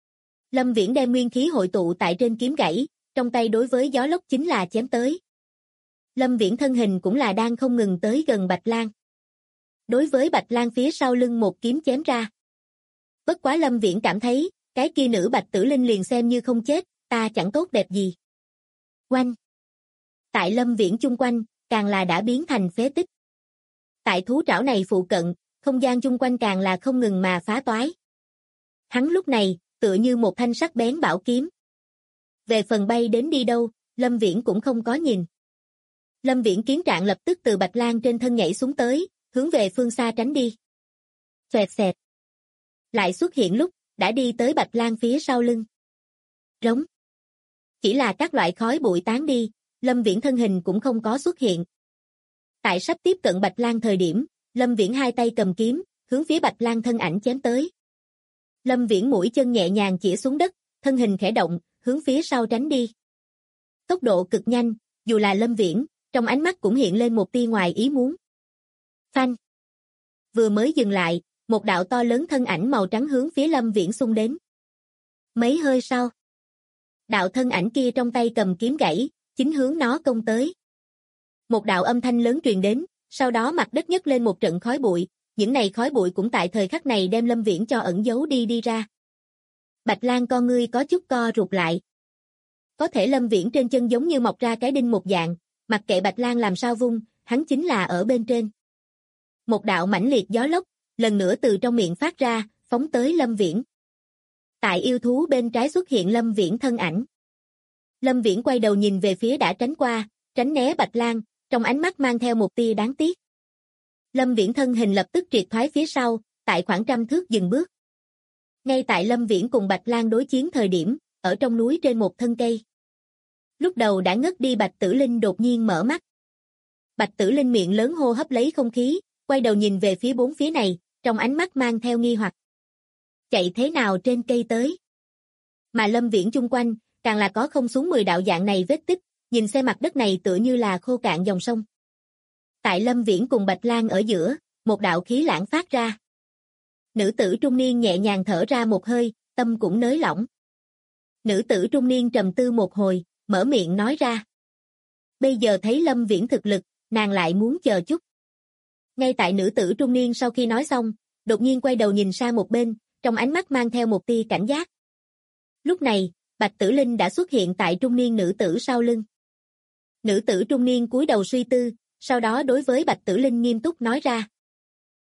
Lâm Viễn đem nguyên khí hội tụ tại trên kiếm gãy, trong tay đối với gió lốc chính là chém tới. Lâm Viễn thân hình cũng là đang không ngừng tới gần Bạch Lang. Đối với Bạch Lang phía sau lưng một kiếm chém ra. Bất quá Lâm Viễn cảm thấy, cái kia nữ Bạch Tử Linh liền xem như không chết, ta chẳng tốt đẹp gì. Oanh. Tại Lâm Viễn chung quanh, càng là đã biến thành phế tích. Tại thú trảo này phụ cận, không gian chung quanh càng là không ngừng mà phá toái. Hắn lúc này, tựa như một thanh sắc bén bảo kiếm. Về phần bay đến đi đâu, Lâm Viễn cũng không có nhìn. Lâm Viễn kiến trạng lập tức từ Bạch Lang trên thân nhảy xuống tới, hướng về phương xa tránh đi. Xoẹt xẹt. Lại xuất hiện lúc, đã đi tới Bạch Lang phía sau lưng. Rống. Chỉ là các loại khói bụi tán đi, Lâm Viễn thân hình cũng không có xuất hiện. Tại sắp tiếp cận Bạch Lang thời điểm, Lâm Viễn hai tay cầm kiếm, hướng phía Bạch Lang thân ảnh chém tới. Lâm Viễn mũi chân nhẹ nhàng chĩa xuống đất, thân hình khẽ động, hướng phía sau tránh đi. Tốc độ cực nhanh, dù là Lâm Viễn, trong ánh mắt cũng hiện lên một tia ngoài ý muốn. Phanh. Vừa mới dừng lại, một đạo to lớn thân ảnh màu trắng hướng phía Lâm Viễn xung đến. Mấy hơi sau, đạo thân ảnh kia trong tay cầm kiếm gãy, chính hướng nó công tới. Một đạo âm thanh lớn truyền đến, sau đó mặt đất nhấc lên một trận khói bụi, những này khói bụi cũng tại thời khắc này đem Lâm Viễn cho ẩn giấu đi ra. Bạch Lang con ngươi có chút co rụt lại. Có thể Lâm Viễn trên chân giống như mọc ra cái đinh một dạng, mặc kệ Bạch Lang làm sao vung, hắn chính là ở bên trên. Một đạo mãnh liệt gió lốc, lần nữa từ trong miệng phát ra, phóng tới Lâm Viễn. Tại yêu thú bên trái xuất hiện Lâm Viễn thân ảnh. Lâm Viễn quay đầu nhìn về phía đã tránh qua, tránh né Bạch Lang, trong ánh mắt mang theo một tia đáng tiếc. Lâm Viễn thân hình lập tức triệt thoái phía sau, tại khoảng 100 thước dừng bước. Ngay tại Lâm Viễn cùng Bạch Lang đối chiến thời điểm, ở trong núi trên một thân cây. Lúc đầu đã ngất đi Bạch Tử Linh đột nhiên mở mắt. Bạch Tử Linh miệng lớn hô hấp lấy không khí, quay đầu nhìn về phía bốn phía này, trong ánh mắt mang theo nghi hoặc. Chạy thế nào trên cây tới? Mà Lâm Viễn chung quanh, càng là có không xuống 10 đạo dạng này vết tích, nhìn xem mặt đất này tựa như là khô cạn dòng sông. Tại Lâm Viễn cùng Bạch Lang ở giữa, một đạo khí lãng phát ra. Nữ tử trung niên nhẹ nhàng thở ra một hơi, tâm cũng nới lỏng. Nữ tử trung niên trầm tư một hồi, mở miệng nói ra. Bây giờ thấy Lâm Viễn thực lực, nàng lại muốn chờ chút. Ngay tại nữ tử trung niên sau khi nói xong, đột nhiên quay đầu nhìn sang một bên, trong ánh mắt mang theo một tia cảnh giác. Lúc này, Bạch Tử Linh đã xuất hiện tại trung niên nữ tử sau lưng. Nữ tử trung niên cúi đầu suy tư, sau đó đối với Bạch Tử Linh nghiêm túc nói ra.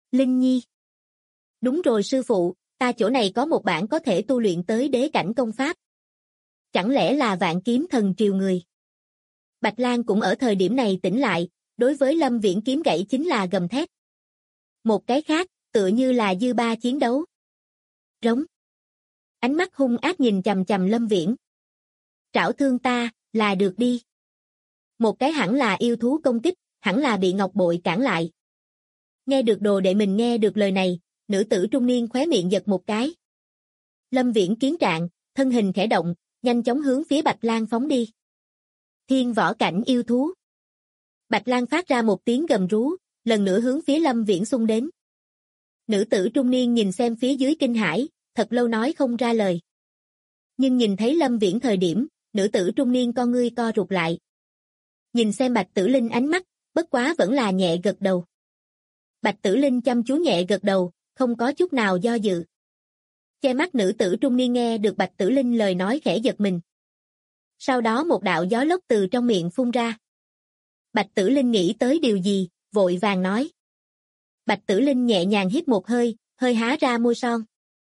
Linh Nhi. Đúng rồi sư phụ, ta chỗ này có một bản có thể tu luyện tới đế cảnh công pháp. Chẳng lẽ là Vạn Kiếm Thần Triều người? Bạch Lang cũng ở thời điểm này tỉnh lại, đối với Lâm Viễn kiếm gãy chính là gầm thét. Một cái khác, tựa như là dư ba chiến đấu. Rống. Ánh mắt hung ác nhìn chằm chằm Lâm Viễn. Trảo thương ta, là được đi. Một cái hẳn là yêu thú công kích, hẳn là bị ngọc bội cản lại. Nghe được đồ đệ mình nghe được lời này, nữ tử trung niên khóe miệng giật một cái. Lâm Viễn kiến trạng, thân hình khẽ động, nhanh chóng hướng phía Bạch Lang phóng đi. Thiên võ cảnh yêu thú. Bạch Lang phát ra một tiếng gầm rú, lần nữa hướng phía Lâm Viễn xung đến. Nữ tử trung niên nhìn xem phía dưới kinh hãi, thật lâu nói không ra lời. Nhưng nhìn thấy Lâm Viễn thời điểm, nữ tử trung niên con ngươi co rụt lại. Nhìn xem Bạch Tử Linh ánh mắt, bất quá vẫn là nhẹ gật đầu. Bạch Tử Linh chăm chú nhẹ gật đầu, không có chút nào do dự. Che mắt nữ tử trung niên nghe được Bạch Tử Linh lời nói khẽ giật mình. Sau đó một đạo gió lốc từ trong miệng phun ra. Bạch Tử Linh nghĩ tới điều gì, vội vàng nói. Bạch Tử Linh nhẹ nhàng hít một hơi, hơi há ra môi son.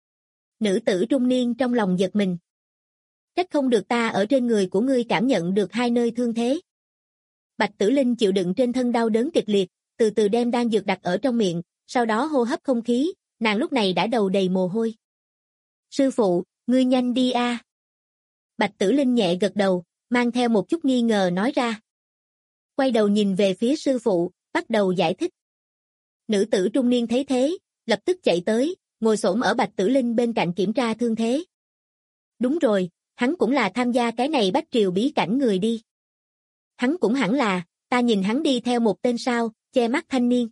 Nữ tử trung niên trong lòng giật mình. Trách không được ta ở trên người của ngươi cảm nhận được hai nơi thương thế. Bạch Tử Linh chịu đựng trên thân đau đớn kịch liệt, từ từ đem đan dược đặt ở trong miệng, sau đó hô hấp không khí, nàng lúc này đã đầu đầy mồ hôi. Sư phụ, ngươi nhanh đi a. Bạch Tử Linh nhẹ gật đầu, mang theo một chút nghi ngờ nói ra. Quay đầu nhìn về phía sư phụ, bắt đầu giải thích. Nữ tử trung niên thấy thế, lập tức chạy tới, ngồi xổm ở Bạch Tử Linh bên cạnh kiểm tra thương thế. Đúng rồi, hắn cũng là tham gia cái này Bách Triều bí cảnh người đi. Hắn cũng hẳn là, ta nhìn hắn đi theo một tên sao, che mắt thanh niên.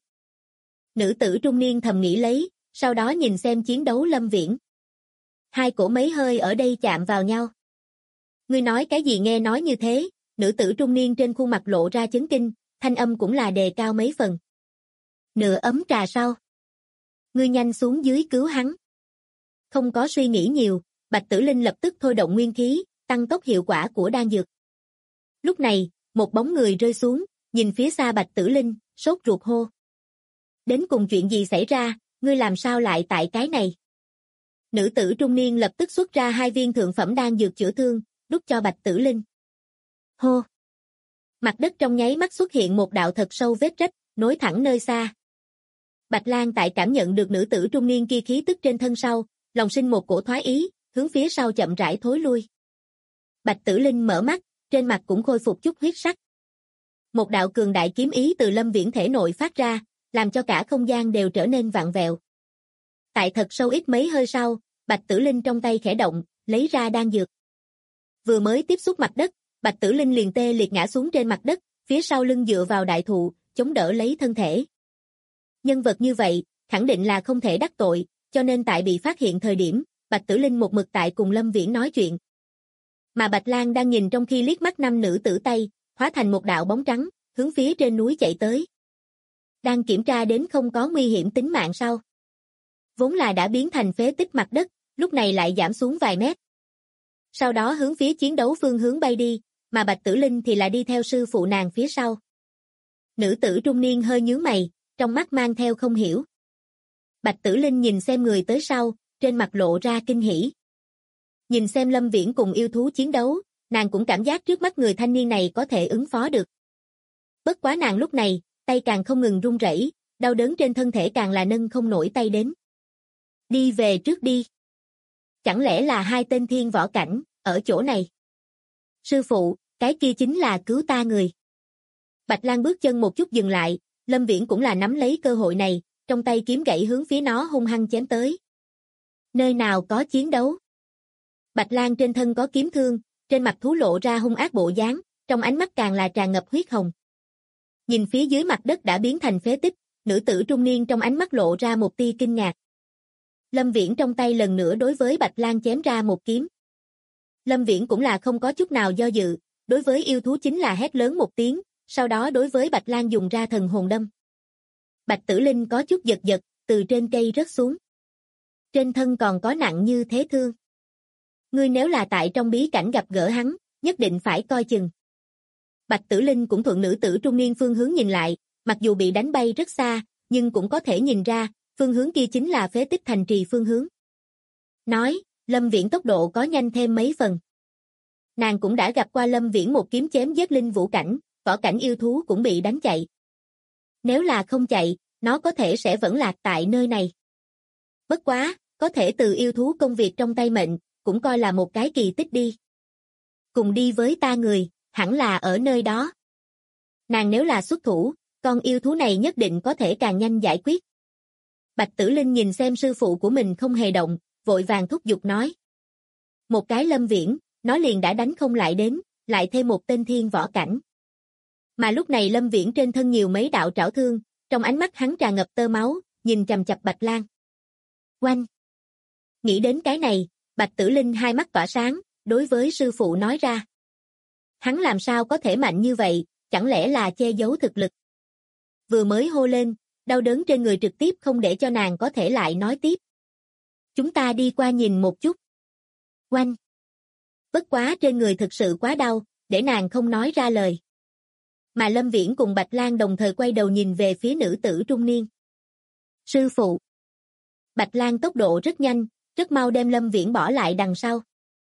Nữ tử trung niên thầm nghĩ lấy, sau đó nhìn xem chiến đấu Lâm Viễn. Hai cổ mấy hơi ở đây chạm vào nhau. Ngươi nói cái gì nghe nói như thế, nữ tử trung niên trên khuôn mặt lộ ra chấn kinh, thanh âm cũng là đề cao mấy phần. Nửa ấm trà sau. Ngươi nhanh xuống dưới cứu hắn. Không có suy nghĩ nhiều, Bạch Tử Linh lập tức thôi động nguyên khí, tăng tốc hiệu quả của đan dược. Lúc này, một bóng người rơi xuống, nhìn phía xa Bạch Tử Linh, sốt ruột hô. Đến cùng chuyện gì xảy ra, ngươi làm sao lại tại cái này? Nữ tử trung niên lập tức xuất ra 2 viên thượng phẩm đan dược chữa thương, đút cho Bạch Tử Linh. Hô! Mặt đất trong nháy mắt xuất hiện một đạo thật sâu vết rách, nối thẳng nơi xa. Bạch Lang tại cảm nhận được nữ tử trung niên kia khí tức trên thân sau, lòng sinh một cổ thoái ý, hướng phía sau chậm rãi thối lui. Bạch Tử Linh mở mắt, trên mặt cũng khôi phục chút huyết sắc. Một đạo cường đại kiếm ý từ Lâm Viễn thể nội phát ra, làm cho cả không gian đều trở nên vặn vẹo. Tại thật sâu ít mấy hơi sau, Bạch Tử Linh trong tay khẽ động, lấy ra đan dược. Vừa mới tiếp xúc mặt đất, Bạch Tử Linh liền tê liệt ngã xuống trên mặt đất, phía sau lưng dựa vào đại thụ, chống đỡ lấy thân thể. Nhân vật như vậy, khẳng định là không thể đắc tội, cho nên tại bị phát hiện thời điểm, Bạch Tử Linh một mực tại cùng Lâm Viễn nói chuyện. Mà Bạch Lang đang nhìn trong khi liếc mắt 5 nữ tử tay, hóa thành một đạo bóng trắng, hướng phía trên núi chạy tới. Đang kiểm tra đến không có nguy hiểm tính mạng sau. Vốn là đã biến thành phế tích mặt đất, lúc này lại giảm xuống vài mét. Sau đó hướng phía chiến đấu phương hướng bay đi, mà Bạch Tử Linh thì là đi theo sư phụ nàng phía sau. Nữ tử trung niên hơi nhướng mày, trong mắt mang theo không hiểu. Bạch Tử Linh nhìn xem người tới sau, trên mặt lộ ra kinh hỉ. Nhìn xem Lâm Viễn cùng yêu thú chiến đấu, nàng cũng cảm giác trước mắt người thanh niên này có thể ứng phó được. Bất quá nàng lúc này, tay càng không ngừng run rẩy, đau đớn trên thân thể càng là nâng không nổi tay đến. Đi về trước đi. Chẳng lẽ là 2 tên thiên võ cảnh, ở chỗ này? Sư phụ, cái kia chính là cứu ta người. Bạch Lang bước chân một chút dừng lại, Lâm Viễn cũng là nắm lấy cơ hội này, trong tay kiếm gãy hướng phía nó hung hăng chém tới. Nơi nào có chiến đấu? Bạch Lang trên thân có kiếm thương, trên mặt thú lộ ra hung ác bộ dáng, trong ánh mắt càng là tràn ngập huyết hồng. Nhìn phía dưới mặt đất đã biến thành phế tích, nữ tử trung niên trong ánh mắt lộ ra một tia kinh ngạc. Lâm Viễn trong tay lần nữa đối với Bạch Lang chém ra một kiếm. Lâm Viễn cũng là không có chút nào do dự, đối với yêu thú chính là hét lớn một tiếng, sau đó đối với Bạch Lang dùng ra thần hồn đâm. Bạch Tử Linh có chút giật giật, từ trên cây rớt xuống. Trên thân còn có nặng như thế thương. Ngươi nếu là tại trong bí cảnh gặp gỡ hắn, nhất định phải coi chừng. Bạch Tử Linh cũng thuận nữ tử trung niên phương hướng nhìn lại, mặc dù bị đánh bay rất xa, nhưng cũng có thể nhìn ra, Phương hướng kia chính là phế tích thành trì phương hướng. Nói, Lâm Viễn tốc độ có nhanh thêm mấy phần. Nàng cũng đã gặp qua Lâm Viễn một kiếm chém giết linh vũ cảnh, võ cảnh yêu thú cũng bị đánh chạy. Nếu là không chạy, nó có thể sẽ vẫn lạc tại nơi này. Bất quá, có thể từ yêu thú công việc trong tay mệnh, cũng coi là một cái kỳ tích đi. Cùng đi với ta người, hẳn là ở nơi đó. Nàng nếu là xuất thủ, con yêu thú này nhất định có thể càng nhanh giải quyết. Bạch Tử Linh nhìn xem sư phụ của mình không hề động, vội vàng thúc giục nói. Một cái Lâm Viễn, nó liền đã đánh không lại đến, lại thêm một tên thiên võ cảnh. Mà lúc này Lâm Viễn trên thân nhiều mấy đạo trảo thương, trong ánh mắt hắn tràn ngập tơ máu, nhìn chằm chằm Bạch Lang. Oanh! Nghĩ đến cái này, Bạch Tử Linh hai mắt tỏa sáng, đối với sư phụ nói ra. Hắn làm sao có thể mạnh như vậy, chẳng lẽ là che giấu thực lực. Vừa mới hô lên, đau đớn trên người trực tiếp không để cho nàng có thể lại nói tiếp. Chúng ta đi qua nhìn một chút. Oanh! Bất quá trên người thực sự quá đau, để nàng không nói ra lời. Mà Lâm Viễn cùng Bạch Lang đồng thời quay đầu nhìn về phía nữ tử trung niên. Sư phụ! Bạch Lang tốc độ rất nhanh, rất mau đem Lâm Viễn bỏ lại đằng sau.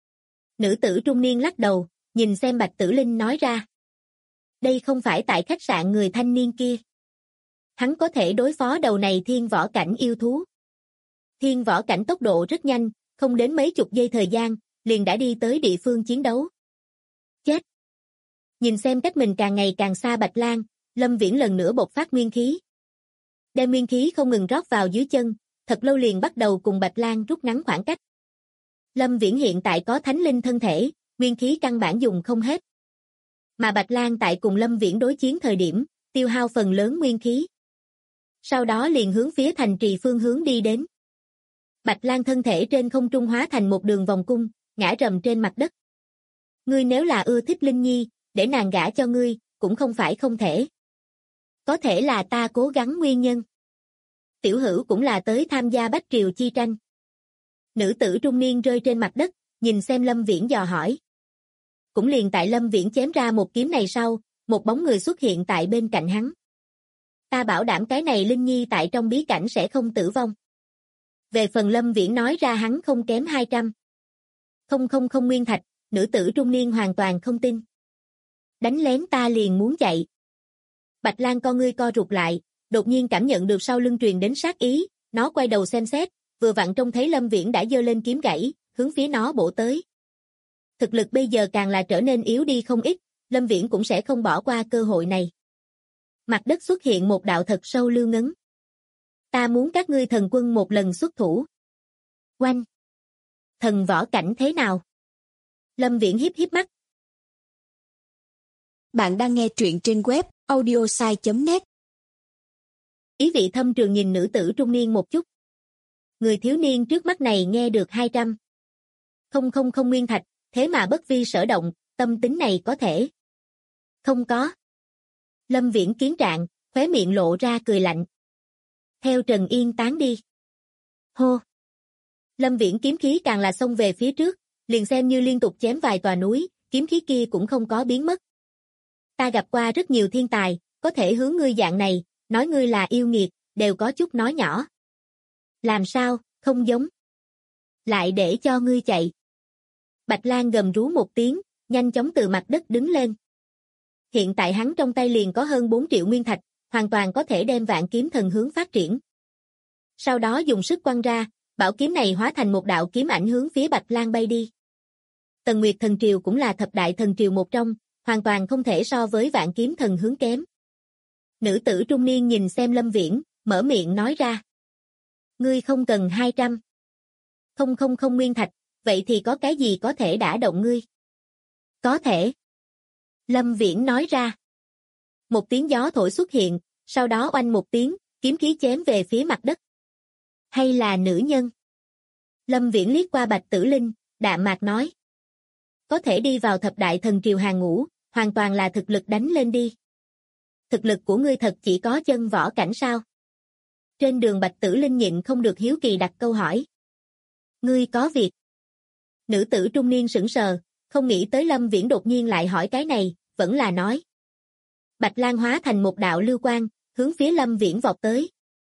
Nữ tử trung niên lắc đầu, nhìn xem Bạch Tử Linh nói ra. Đây không phải tại khách sạn người thanh niên kia. Hắn có thể đối phó đầu này thiên võ cảnh yêu thú. Thiên võ cảnh tốc độ rất nhanh, không đến mấy chục giây thời gian, liền đã đi tới địa phương chiến đấu. Chết! Nhìn xem cách mình càng ngày càng xa Bạch Lang, Lâm Viễn lần nữa bộc phát nguyên khí. Đem nguyên khí không ngừng rót vào dưới chân, thật lâu liền bắt đầu cùng Bạch Lang rút ngắn khoảng cách. Lâm Viễn hiện tại có thánh linh thân thể, nguyên khí căn bản dùng không hết. Mà Bạch Lang tại cùng Lâm Viễn đối chiến thời điểm, tiêu hao phần lớn nguyên khí. Sau đó liền hướng phía thành trì phương hướng đi đến. Bạch Lang thân thể trên không trung hóa thành một đường vòng cung, ngã rầm trên mặt đất. Ngươi nếu là ưa thích Linh Nhi, để nàng gả cho ngươi, cũng không phải không thể. Có thể là ta cố gắng nguyên nhân. Tiểu Hữu cũng là tới tham gia bách triều chi tranh. Nữ tử trung niên rơi trên mặt đất, nhìn xem Lâm Viễn dò hỏi. Cũng liền tại Lâm Viễn chém ra một kiếm này sau, một bóng người xuất hiện tại bên cạnh hắn. Ta bảo đảm cái này Linh Nhi tại trong bí cảnh sẽ không tử vong. Về phần Lâm Viễn nói ra hắn không kém 200. Không nguyên thạch, nữ tử trung niên hoàn toàn không tin. Đánh lén ta liền muốn chạy. Bạch Lang con ngươi co rụt lại, đột nhiên cảm nhận được sau lưng truyền đến sát ý, nó quay đầu xem xét, vừa vặn trông thấy Lâm Viễn đã giơ lên kiếm gãy, hướng phía nó bổ tới. Thực lực bây giờ càng là trở nên yếu đi không ít, Lâm Viễn cũng sẽ không bỏ qua cơ hội này. Mặt đất xuất hiện một đạo thật sâu lưu ngấn. Ta muốn các ngươi thần quân một lần xuất thủ. Oanh! Thần võ cảnh thế nào? Lâm Viễn hiếp hiếp mắt. Bạn đang nghe truyện trên web audiosai.net. Ý vị thâm trường nhìn nữ tử trung niên một chút. Người thiếu niên trước mắt này nghe được 200. Không nguyên thạch, thế mà bất vi sở động, tâm tính này có thể. Không có. Lâm Viễn kiến trạng, khóe miệng lộ ra cười lạnh. Theo Trần Yên tán đi. Hô. Lâm Viễn kiếm khí càng là xông về phía trước, liền xem như liên tục chém vài tòa núi, kiếm khí kia cũng không có biến mất. Ta gặp qua rất nhiều thiên tài, có thể hướng ngươi dạng này, nói ngươi là yêu nghiệt, đều có chút nói nhỏ. Làm sao, không giống. Lại để cho ngươi chạy. Bạch Lang gầm rú một tiếng, nhanh chóng từ mặt đất đứng lên. Hiện tại hắn trong tay liền có hơn 4 triệu nguyên thạch, hoàn toàn có thể đem Vạn Kiếm Thần hướng phát triển. Sau đó dùng sức quăng ra, bảo kiếm này hóa thành một đạo kiếm ảnh hướng phía Bạch Lang bay đi. Tần Nguyệt Thần Triều cũng là thập đại thần triều một trong, hoàn toàn không thể so với Vạn Kiếm Thần hướng kém. Nữ tử trung niên nhìn xem Lâm Viễn, mở miệng nói ra. Ngươi không cần 200. Không nguyên thạch, vậy thì có cái gì có thể đả động ngươi? Có thể. Lâm Viễn nói ra. Một tiếng gió thổi xuất hiện, sau đó oanh một tiếng, kiếm khí chém về phía mặt đất. Hay là nữ nhân? Lâm Viễn liếc qua Bạch Tử Linh, đạm mạc nói. Có thể đi vào thập đại thần triều hàng ngũ, hoàn toàn là thực lực đánh lên đi. Thực lực của ngươi thật chỉ có chân võ cảnh sao? Trên đường Bạch Tử Linh nhịn không được hiếu kỳ đặt câu hỏi. Ngươi có việc. Nữ tử trung niên sững sờ, không nghĩ tới Lâm Viễn đột nhiên lại hỏi cái này, vẫn là nói. Bạch Lang hóa thành một đạo lưu quang, hướng phía Lâm Viễn vọt tới.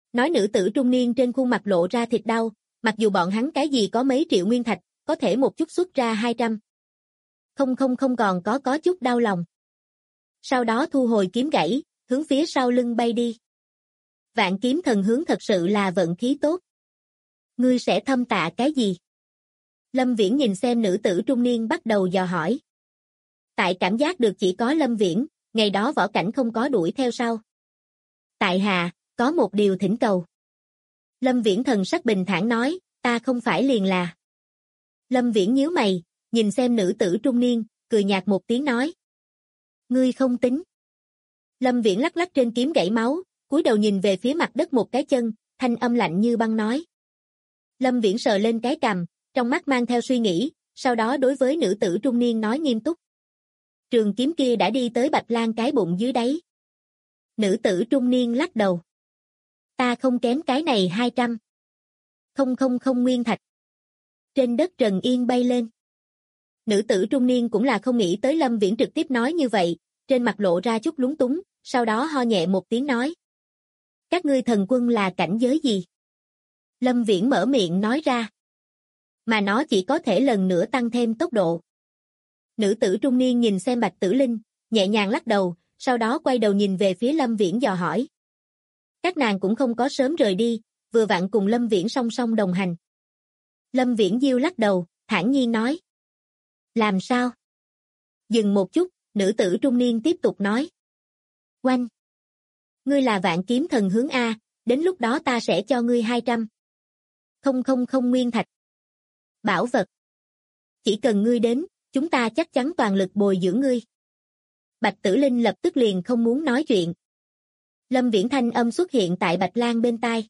Nói nữ tử trung niên trên khuôn mặt lộ ra thịt đau, mặc dù bọn hắn cái gì có mấy triệu nguyên thạch, có thể một chút xuất ra 200. Không còn có chút đau lòng. Sau đó thu hồi kiếm gãy, hướng phía sau lưng bay đi. Vạn kiếm thần hướng thật sự là vận khí tốt. Ngươi sẽ thâm tạ cái gì? Lâm Viễn nhìn xem nữ tử trung niên bắt đầu dò hỏi. Tại cảm giác được chỉ có Lâm Viễn, ngày đó võ cảnh không có đuổi theo sau. Tại hạ, có một điều thỉnh cầu. Lâm Viễn thần sắc bình thản nói, ta không phải liền là. Lâm Viễn nhíu mày, nhìn xem nữ tử trung niên, cười nhạt một tiếng nói. Ngươi không tính. Lâm Viễn lắc lắc trên kiếm gãy máu, cúi đầu nhìn về phía mặt đất một cái chân, thanh âm lạnh như băng nói. Lâm Viễn sờ lên cái cằm, trong mắt mang theo suy nghĩ, sau đó đối với nữ tử trung niên nói nghiêm túc. Trường kiếm kia đã đi tới Bạch Lang cái bụng dưới đáy. Nữ tử trung niên lắc đầu. Ta không kém cái này 200. Không nguyên thạch. Trên đất Trần Yên bay lên. Nữ tử trung niên cũng là không nghĩ tới Lâm Viễn trực tiếp nói như vậy, trên mặt lộ ra chút lúng túng, sau đó ho nhẹ một tiếng nói. Các ngươi thần quân là cảnh giới gì? Lâm Viễn mở miệng nói ra. Mà nó chỉ có thể lần nữa tăng thêm tốc độ. Nữ tử trung niên nhìn xem Bạch Tử Linh, nhẹ nhàng lắc đầu, sau đó quay đầu nhìn về phía Lâm Viễn dò hỏi. Các nàng cũng không có sớm rời đi, vừa vặn cùng Lâm Viễn song song đồng hành. Lâm Viễn diêu lắc đầu, thản nhiên nói. Làm sao? Dừng một chút, nữ tử trung niên tiếp tục nói. Oanh! Ngươi là vạn kiếm thần hướng A, đến lúc đó ta sẽ cho ngươi 200. Không nguyên thạch. Bảo vật. Chỉ cần ngươi đến, chúng ta chắc chắn toàn lực bồi dưỡng ngươi. Bạch Tử Linh lập tức liền không muốn nói chuyện. Lâm Viễn thanh âm xuất hiện tại Bạch Lang bên tai.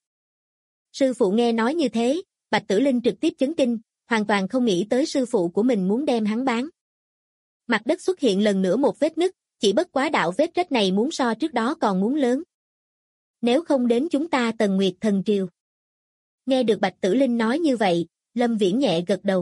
Sư phụ nghe nói như thế, Bạch Tử Linh trực tiếp chấn kinh, hoàn toàn không nghĩ tới sư phụ của mình muốn đem hắn bán. Mặt đất xuất hiện lần nữa một vết nứt, chỉ bất quá đạo vết rách này muốn so trước đó còn muốn lớn. Nếu không đến chúng ta Tần Nguyệt Thần Triều. Nghe được Bạch Tử Linh nói như vậy, Lâm Viễn nhẹ gật đầu.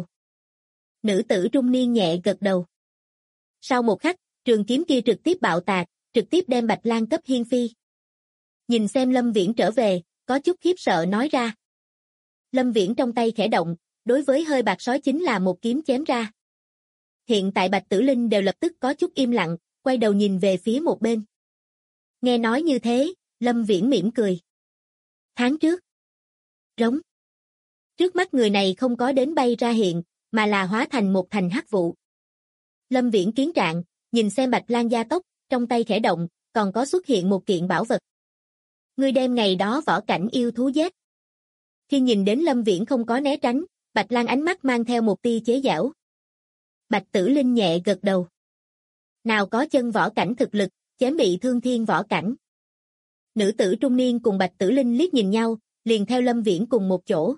Nữ tử trung niên nhẹ gật đầu. Sau một khắc, trường kiếm kia trực tiếp bạo tạc, trực tiếp đem Bạch Lang cấp hiên phi. Nhìn xem Lâm Viễn trở về, có chút khiếp sợ nói ra. Lâm Viễn trong tay khẽ động, đối với hơi bạc sói chính là một kiếm chém ra. Hiện tại Bạch Tử Linh đều lập tức có chút im lặng, quay đầu nhìn về phía một bên. Nghe nói như thế, Lâm Viễn mỉm cười. Tháng trước. Rống. Trước mắt người này không có đến bay ra hiện, mà là hóa thành một thành hắc vụ. Lâm Viễn kiến trạng, nhìn xem Bạch Lang gia tốc, trong tay khẽ động, còn có xuất hiện một kiện bảo vật. Người đem ngày đó võ cảnh yêu thú giết. Khi nhìn đến Lâm Viễn không có né tránh, Bạch Lang ánh mắt mang theo một tia chế giễu. Bạch Tử Linh nhẹ gật đầu. Nào có chân võ cảnh thực lực, chém bị thương thiên võ cảnh. Nữ tử trung niên cùng Bạch Tử Linh liếc nhìn nhau, liền theo Lâm Viễn cùng một chỗ.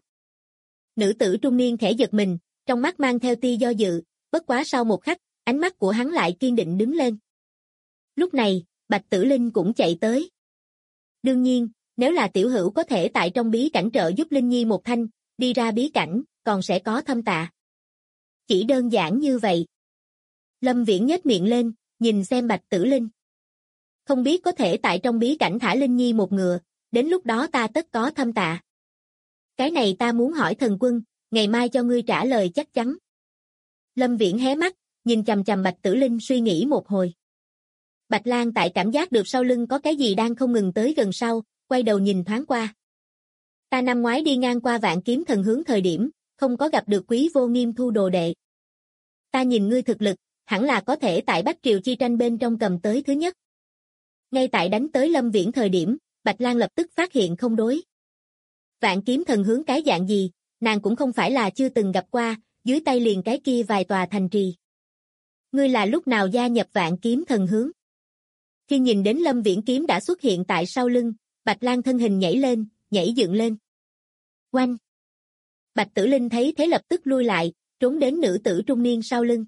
Nữ tử trung niên khẽ giật mình, trong mắt mang theo tia do dự, bất quá sau một khắc, ánh mắt của hắn lại kiên định đứng lên. Lúc này, Bạch Tử Linh cũng chạy tới. Đương nhiên, nếu là tiểu hữu có thể tại trong bí cảnh trợ giúp Linh Nhi một thanh, đi ra bí cảnh, còn sẽ có thâm tạ. Chỉ đơn giản như vậy. Lâm Viễn nhếch miệng lên, nhìn xem Bạch Tử Linh. Không biết có thể tại trong bí cảnh thả Linh Nhi một ngựa, đến lúc đó ta tất có thâm tạ. Cái này ta muốn hỏi thần quân, ngày mai cho ngươi trả lời chắc chắn. Lâm Viễn hé mắt, nhìn chằm chằm Bạch Tử Linh suy nghĩ một hồi. Bạch Lang tại cảm giác được sau lưng có cái gì đang không ngừng tới gần sau, quay đầu nhìn thoáng qua. Ta năm ngoái đi ngang qua Vạn Kiếm Thần hướng thời điểm, không có gặp được Quý Vô Nghiêm thu đồ đệ. Ta nhìn ngươi thực lực, hẳn là có thể tại Bách Triều chi tranh bên trong cầm tới thứ nhất. Ngay tại đánh tới Lâm Viễn thời điểm, Bạch Lang lập tức phát hiện không đối. Vạn Kiếm Thần hướng cái dạng gì, nàng cũng không phải là chưa từng gặp qua, dưới tay liền cái kia vài tòa thành trì. Ngươi là lúc nào gia nhập Vạn Kiếm Thần hướng? Khi nhìn đến Lâm Viễn kiếm đã xuất hiện tại sau lưng, Bạch Lang thân hình nhảy lên, nhảy dựng lên. Oanh! Bạch Tử Linh thấy thế lập tức lui lại, trốn đến nữ tử trung niên sau lưng.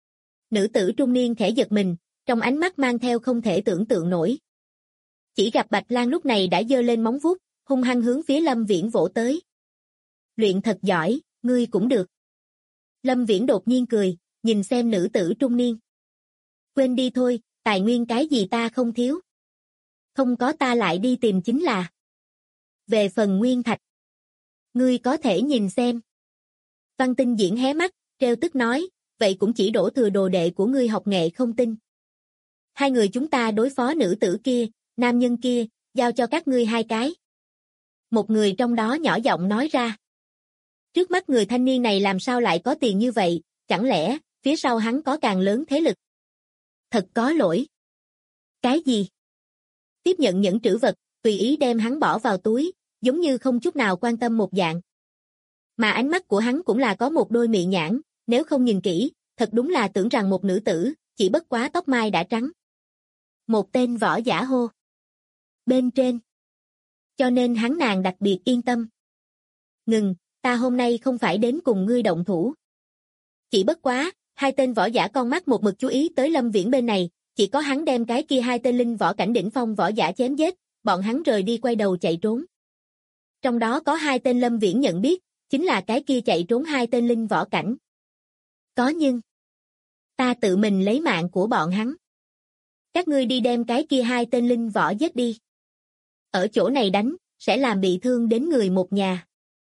Nữ tử trung niên khẽ giật mình, trong ánh mắt mang theo không thể tưởng tượng nổi. Chỉ gặp Bạch Lang lúc này đã giơ lên móng vuốt, hung hăng hướng phía Lâm Viễn vỗ tới. Luyện thật giỏi, ngươi cũng được. Lâm Viễn đột nhiên cười, nhìn xem nữ tử trung niên. Quên đi thôi, tài nguyên cái gì ta không thiếu. Không có ta lại đi tìm chính là. Về phần nguyên thạch, ngươi có thể nhìn xem. Văn Tinh Diễn hé mắt, trêu tức nói, vậy cũng chỉ đổ thừa đồ đệ của ngươi học nghệ không tinh. Hai người chúng ta đối phó nữ tử kia, nam nhân kia, giao cho các ngươi hai cái. Một người trong đó nhỏ giọng nói ra. Trước mắt người thanh niên này làm sao lại có tiền như vậy, chẳng lẽ, phía sau hắn có càng lớn thế lực? Thật có lỗi. Cái gì? Tiếp nhận những trữ vật, tùy ý đem hắn bỏ vào túi, giống như không chút nào quan tâm một dạng. Mà ánh mắt của hắn cũng là có một đôi mị nhãn, nếu không nhìn kỹ, thật đúng là tưởng rằng một nữ tử, chỉ bất quá tóc mai đã trắng. Một tên võ giả hô. Bên trên. Cho nên hắn nàng đặc biệt yên tâm. Ngừng, ta hôm nay không phải đến cùng ngươi động thủ. Chỉ bất quá, hai tên võ giả con mắt một mực chú ý tới Lâm Viễn bên này, chỉ có hắn đem cái kia hai tên linh võ cảnh đỉnh phong võ giả chém giết, bọn hắn rời đi quay đầu chạy trốn. Trong đó có hai tên Lâm Viễn nhận biết, chính là cái kia chạy trốn hai tên linh võ cảnh. Có nhưng, ta tự mình lấy mạng của bọn hắn. Các ngươi đi đem cái kia hai tên linh võ giết đi. Ở chỗ này đánh, sẽ làm bị thương đến người một nhà.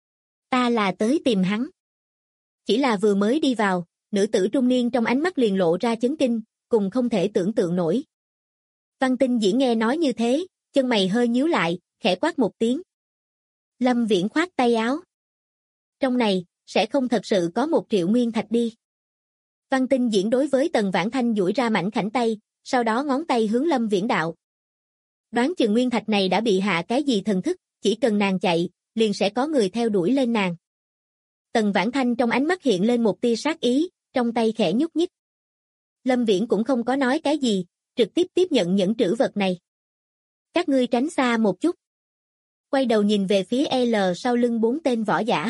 Ta là tới tìm hắn. Chỉ là vừa mới đi vào, nữ tử trung niên trong ánh mắt liền lộ ra chấn kinh, cùng không thể tưởng tượng nổi. Văn Tinh Diễn nghe nói như thế, chân mày hơi nhíu lại, khẽ quát một tiếng. Lâm Viễn khoát tay áo. Trong này, sẽ không thật sự có 1 triệu nguyên thạch đi. Văn Tinh Diễn đối với Tần Vãn Thanh duỗi ra mảnh khảnh tay, sau đó ngón tay hướng Lâm Viễn đạo. Đoán chừng nguyên thạch này đã bị hạ cái gì thần thức, chỉ cần nàng chạy, liền sẽ có người theo đuổi lên nàng. Tần Vãn Thanh trong ánh mắt hiện lên một tia sát ý, trong tay khẽ nhúc nhích. Lâm Viễn cũng không có nói cái gì, trực tiếp tiếp nhận những trữ vật này. Các ngươi tránh xa một chút. Quay đầu nhìn về phía L sau lưng 4 tên võ giả.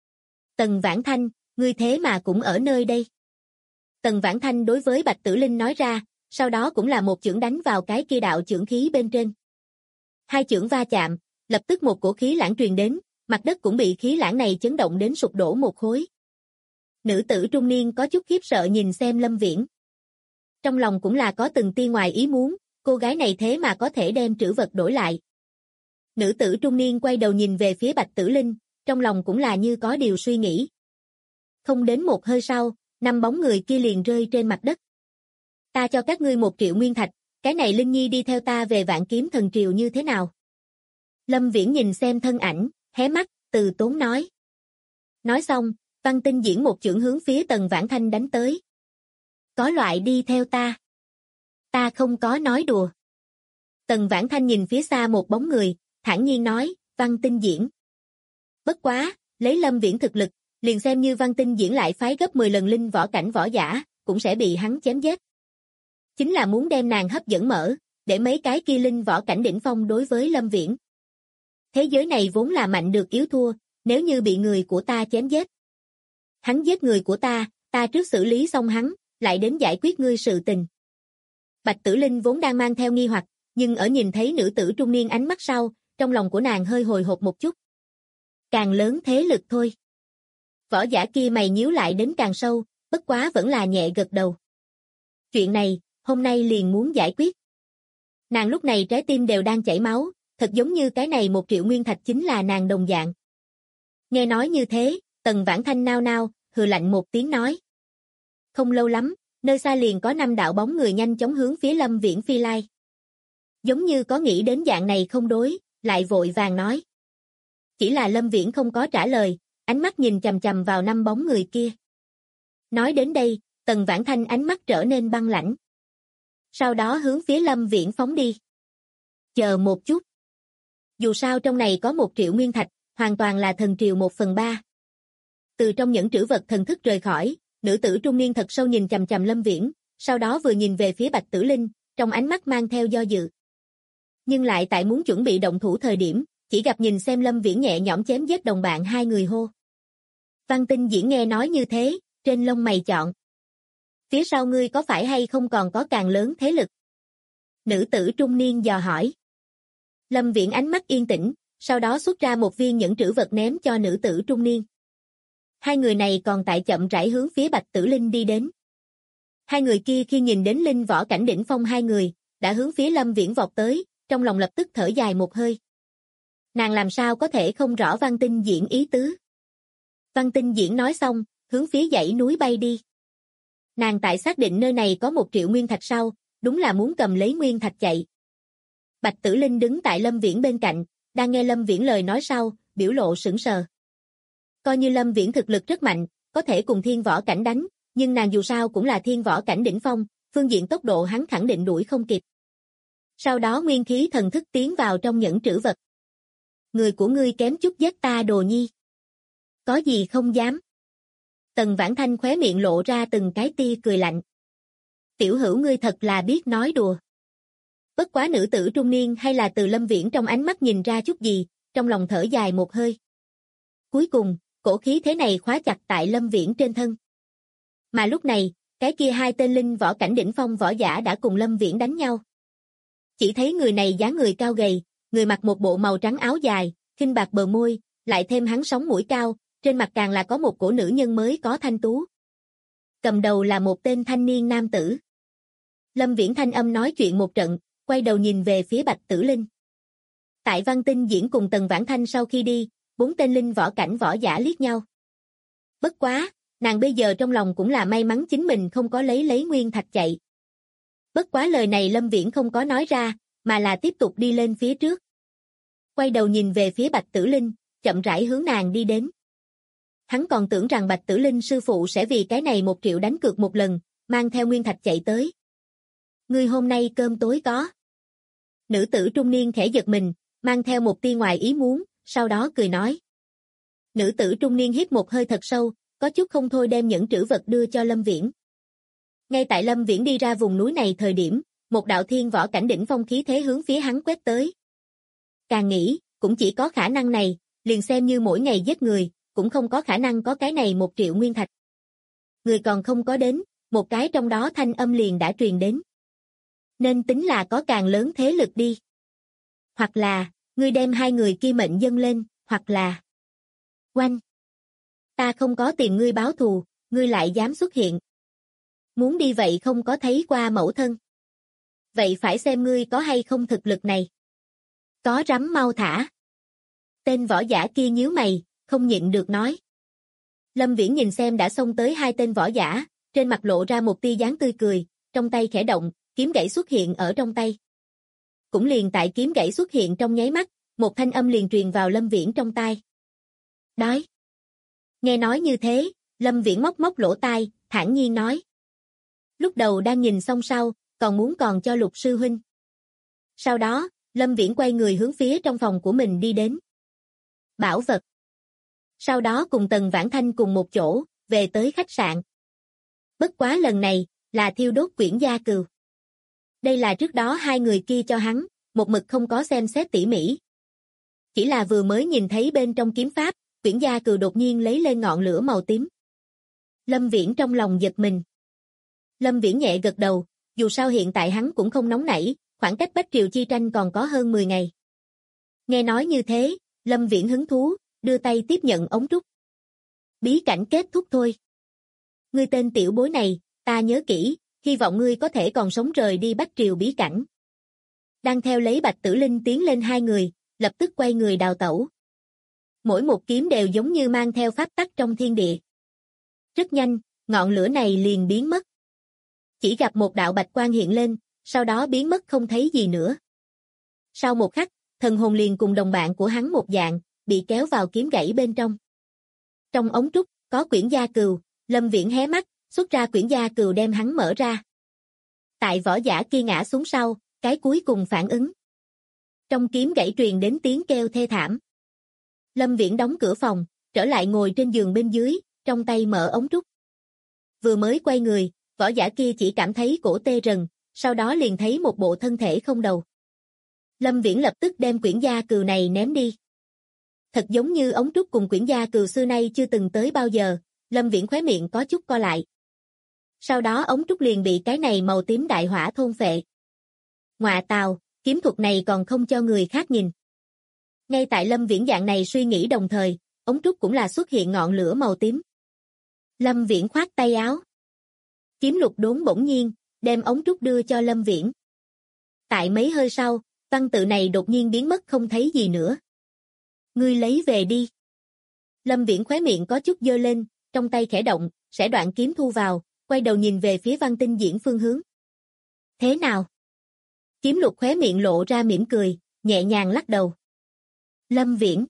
Tần Vãn Thanh, ngươi thế mà cũng ở nơi đây. Tần Vãn Thanh đối với Bạch Tử Linh nói ra, sau đó cũng là một chưởng đánh vào cái kia đạo chưởng khí bên trên. Hai chưởng va chạm, lập tức một cổ khí lãng truyền đến, mặt đất cũng bị khí lãng này chấn động đến sụp đổ một khối. Nữ tử trung niên có chút khiếp sợ nhìn xem Lâm Viễn. Trong lòng cũng là có từng tia ngoài ý muốn, cô gái này thế mà có thể đem trữ vật đổi lại. Nữ tử trung niên quay đầu nhìn về phía Bạch Tử Linh, trong lòng cũng là như có điều suy nghĩ. Không đến một hơi sau, 5 bóng người kia liền rơi trên mặt đất. Ta cho các ngươi 1 triệu nguyên thạch, cái này Linh Nhi đi theo ta về Vạn Kiếm Thần Triều như thế nào? Lâm Viễn nhìn xem thân ảnh, hé mắt, từ tốn nói. Nói xong, Văn Tinh Diễn một chưởng hướng phía Tần Vãn Thanh đánh tới. Có loại đi theo ta. Ta không có nói đùa. Tần Vãn Thanh nhìn phía xa một bóng người, thản nhiên nói, Văn Tinh Diễn. Bất quá, lấy Lâm Viễn thực lực, liền xem như Văn Tinh Diễn lại phái gấp 10 lần linh võ cảnh võ giả, cũng sẽ bị hắn chém giết. Chính là muốn đem nàng hấp dẫn mở, để mấy cái kia linh võ cảnh đỉnh phong đối với Lâm Viễn. Thế giới này vốn là mạnh được yếu thua, nếu như bị người của ta chém giết. Hắn giết người của ta trước xử lý xong hắn, lại đến giải quyết ngươi sự tình. Bạch Tử Linh vốn đang mang theo nghi hoặc, nhưng ở nhìn thấy nữ tử trung niên ánh mắt sau, trong lòng của nàng hơi hồi hộp một chút. Càng lớn thế lực thôi. Võ giả kia mày nhíu lại đến càng sâu, bất quá vẫn là nhẹ gật đầu. Chuyện này, hôm nay liền muốn giải quyết. Nàng lúc này trái tim đều đang chảy máu, thật giống như cái này 1 triệu nguyên thạch chính là nàng đồng dạng. Nghe nói như thế, Tần Vãn Thanh nao nao, hừ lạnh một tiếng nói. Không lâu lắm, nơi xa liền có 5 đạo bóng người nhanh chóng hướng phía Lâm Viễn phi lai. Giống như có nghĩ đến dạng này không đối, lại vội vàng nói. Chỉ là Lâm Viễn không có trả lời, ánh mắt nhìn chằm chằm vào 5 bóng người kia. Nói đến đây, Tần Vãn Thanh ánh mắt trở nên băng lãnh. Sau đó hướng phía Lâm Viễn phóng đi. Chờ một chút. Dù sao trong này có 1 triệu nguyên thạch, hoàn toàn là thần triều 1/3. Từ trong những trữ vật thần thức rời khỏi, nữ tử trung niên thật sâu nhìn chằm chằm Lâm Viễn, sau đó vừa nhìn về phía Bạch Tử Linh, trong ánh mắt mang theo do dự. Nhưng lại tại muốn chuẩn bị động thủ thời điểm, chỉ gặp nhìn xem Lâm Viễn nhẹ nhõm chém giết đồng bạn hai người hô. Văn Tinh Diễn nghe nói như thế, trên lông mày chọn. Phía sau ngươi có phải hay không còn có càng lớn thế lực? Nữ tử trung niên dò hỏi. Lâm Viễn ánh mắt yên tĩnh, sau đó xuất ra một viên nhẫn trữ vật ném cho nữ tử trung niên. Hai người này còn tại chậm rãi hướng phía Bạch Tử Linh đi đến. Hai người kia khi nhìn đến linh võ cảnh đỉnh phong hai người, đã hướng phía Lâm Viễn vọt tới, trong lòng lập tức thở dài một hơi. Nàng làm sao có thể không rõ Văn Tinh Diễn ý tứ. Văn Tinh Diễn nói xong, hướng phía dãy núi bay đi. Nàng tại xác định nơi này có 1 triệu nguyên thạch sau, đúng là muốn cầm lấy nguyên thạch chạy. Bạch Tử Linh đứng tại Lâm Viễn bên cạnh, đang nghe Lâm Viễn lời nói sau, biểu lộ sững sờ. Coi như Lâm Viễn thực lực rất mạnh, có thể cùng thiên võ cảnh đánh, nhưng nàng dù sao cũng là thiên võ cảnh đỉnh phong, phương diện tốc độ hắn khẳng định đuổi không kịp. Sau đó nguyên khí thần thức tiến vào trong nhẫn trữ vật. Người của ngươi kém chút giết ta Đồ Nhi. Có gì không dám. Tần Vãn Thanh khóe miệng lộ ra từng cái tia cười lạnh. Tiểu hữu ngươi thật là biết nói đùa. Bất quá nữ tử trung niên hay là từ Lâm Viễn trong ánh mắt nhìn ra chút gì, trong lòng thở dài một hơi. Cuối cùng, cổ khí thế này khóa chặt tại Lâm Viễn trên thân. Mà lúc này, cái kia 2 tên linh võ cảnh đỉnh phong võ giả đã cùng Lâm Viễn đánh nhau. Chỉ thấy người này dáng người cao gầy, người mặc một bộ màu trắng áo dài, khinh bạc bờ môi, lại thêm hắn sống mũi cao, trên mặt càng là có một cổ nữ nhân mới có thanh tú. Cầm đầu là một tên thanh niên nam tử. Lâm Viễn thanh âm nói chuyện một trận, quay đầu nhìn về phía Bạch Tử Linh. Tại Văn Tinh Diễn cùng Tần Vãn Thanh sau khi đi, 4 tên linh võ cảnh võ giả liếc nhau. Bất quá, nàng bây giờ trong lòng cũng là may mắn chính mình không có lấy nguyên thạch chạy. Bất quá lời này Lâm Viễn không có nói ra, mà là tiếp tục đi lên phía trước. Quay đầu nhìn về phía Bạch Tử Linh, chậm rãi hướng nàng đi đến. Hắn còn tưởng rằng Bạch Tử Linh sư phụ sẽ vì cái này 1 triệu đánh cược một lần, mang theo nguyên thạch chạy tới. Ngươi hôm nay cơm tối có. Nữ tử trung niên khẽ giật mình, mang theo một tia ngoài ý muốn, sau đó cười nói. Nữ tử trung niên hít một hơi thật sâu, có chút không thôi đem những trữ vật đưa cho Lâm Viễn. Ngay tại Lâm Viễn đi ra vùng núi này thời điểm, một đạo thiên võ cảnh đỉnh phong khí thế hướng phía hắn quét tới. Càng nghĩ, cũng chỉ có khả năng này, liền xem như mỗi ngày giết người, cũng không có khả năng có cái này 1 triệu nguyên thạch. Người còn không có đến, một cái trong đó thanh âm liền đã truyền đến. Nên tính là có càng lớn thế lực đi. Hoặc là, ngươi đem 2 người kia mệnh dâng lên, hoặc là... Oanh! Ta không có tìm ngươi báo thù, ngươi lại dám xuất hiện. Muốn đi vậy không có thấy qua mẫu thân. Vậy phải xem ngươi có hay không thực lực này. Có rắm mau thả. Tên võ giả kia nhíu mày, không nhịn được nói. Lâm Viễn nhìn xem đã xông tới 2 tên võ giả, trên mặt lộ ra một tia dáng tươi cười, trong tay khẽ động, kiếm gãy xuất hiện ở trong tay. Cũng liền tại kiếm gãy xuất hiện trong nháy mắt, một thanh âm liền truyền vào Lâm Viễn trong tai. Đói. Nghe nói như thế, Lâm Viễn móc móc lỗ tai, thản nhiên nói. Lúc đầu đang nhìn xong sau, còn muốn còn cho Lục sư huynh. Sau đó, Lâm Viễn quay người hướng phía trong phòng của mình đi đến. Bảo vật. Sau đó cùng Tần Vãn Thanh cùng một chỗ, về tới khách sạn. Bất quá lần này, là thiêu đốt quyển gia cừu. Đây là trước đó 2 người kia cho hắn, một mực không có xem xét tỉ mỉ. Chỉ là vừa mới nhìn thấy bên trong kiếm pháp, quyển gia cừu đột nhiên lấy lên ngọn lửa màu tím. Lâm Viễn trong lòng giật mình. Lâm Viễn nhẹ gật đầu, dù sao hiện tại hắn cũng không nóng nảy, khoảng cách Bách Triều chi tranh còn có hơn 10 ngày. Nghe nói như thế, Lâm Viễn hứng thú, đưa tay tiếp nhận ống trúc. Bí cảnh kết thúc thôi. Ngươi tên tiểu bối này, ta nhớ kỹ, hy vọng ngươi có thể còn sống rời đi Bách Triều bí cảnh. Đang theo lấy Bạch Tử Linh tiến lên 2 người, lập tức quay người đào tẩu. Mỗi một kiếm đều giống như mang theo pháp tắc trong thiên địa. Rất nhanh, ngọn lửa này liền biến mất. Chỉ gặp một đạo bạch quang hiện lên, sau đó biến mất không thấy gì nữa. Sau một khắc, thần hồn liền cùng đồng bạn của hắn một dạng, bị kéo vào kiếm gãy bên trong. Trong ống trúc, có quyển gia cừu, Lâm Viễn hé mắt, xuất ra quyển gia cừu đem hắn mở ra. Tại võ giả kia ngã xuống sau, cái cuối cùng phản ứng. Trong kiếm gãy truyền đến tiếng kêu thê thảm. Lâm Viễn đóng cửa phòng, trở lại ngồi trên giường bên dưới, trong tay mở ống trúc. Vừa mới quay người, võ giả kia chỉ cảm thấy cổ tê rần, sau đó liền thấy một bộ thân thể không đầu. Lâm Viễn lập tức đem quyển gia cừu này ném đi. Thật giống như ống trúc cùng quyển gia cừu xưa nay chưa từng tới bao giờ, Lâm Viễn khóe miệng có chút co lại. Sau đó ống trúc liền bị cái này màu tím đại hỏa thôn phệ. Ngọa tào, kiếm thuật này còn không cho người khác nhìn. Ngay tại Lâm Viễn dạng này suy nghĩ đồng thời, ống trúc cũng là xuất hiện ngọn lửa màu tím. Lâm Viễn khoát tay áo. Kiếm lục đốn bỗng nhiên, đem ống trúc đưa cho Lâm Viễn. Tại mấy hơi sau, văn tự này đột nhiên biến mất không thấy gì nữa. Ngươi lấy về đi. Lâm Viễn khóe miệng có chút giơ lên, trong tay khẽ động, sẽ đoạn kiếm thu vào, quay đầu nhìn về phía Văn Tinh Diễn phương hướng. Thế nào? Kiếm Lục khóe miệng lộ ra mỉm cười, nhẹ nhàng lắc đầu. Lâm Viễn.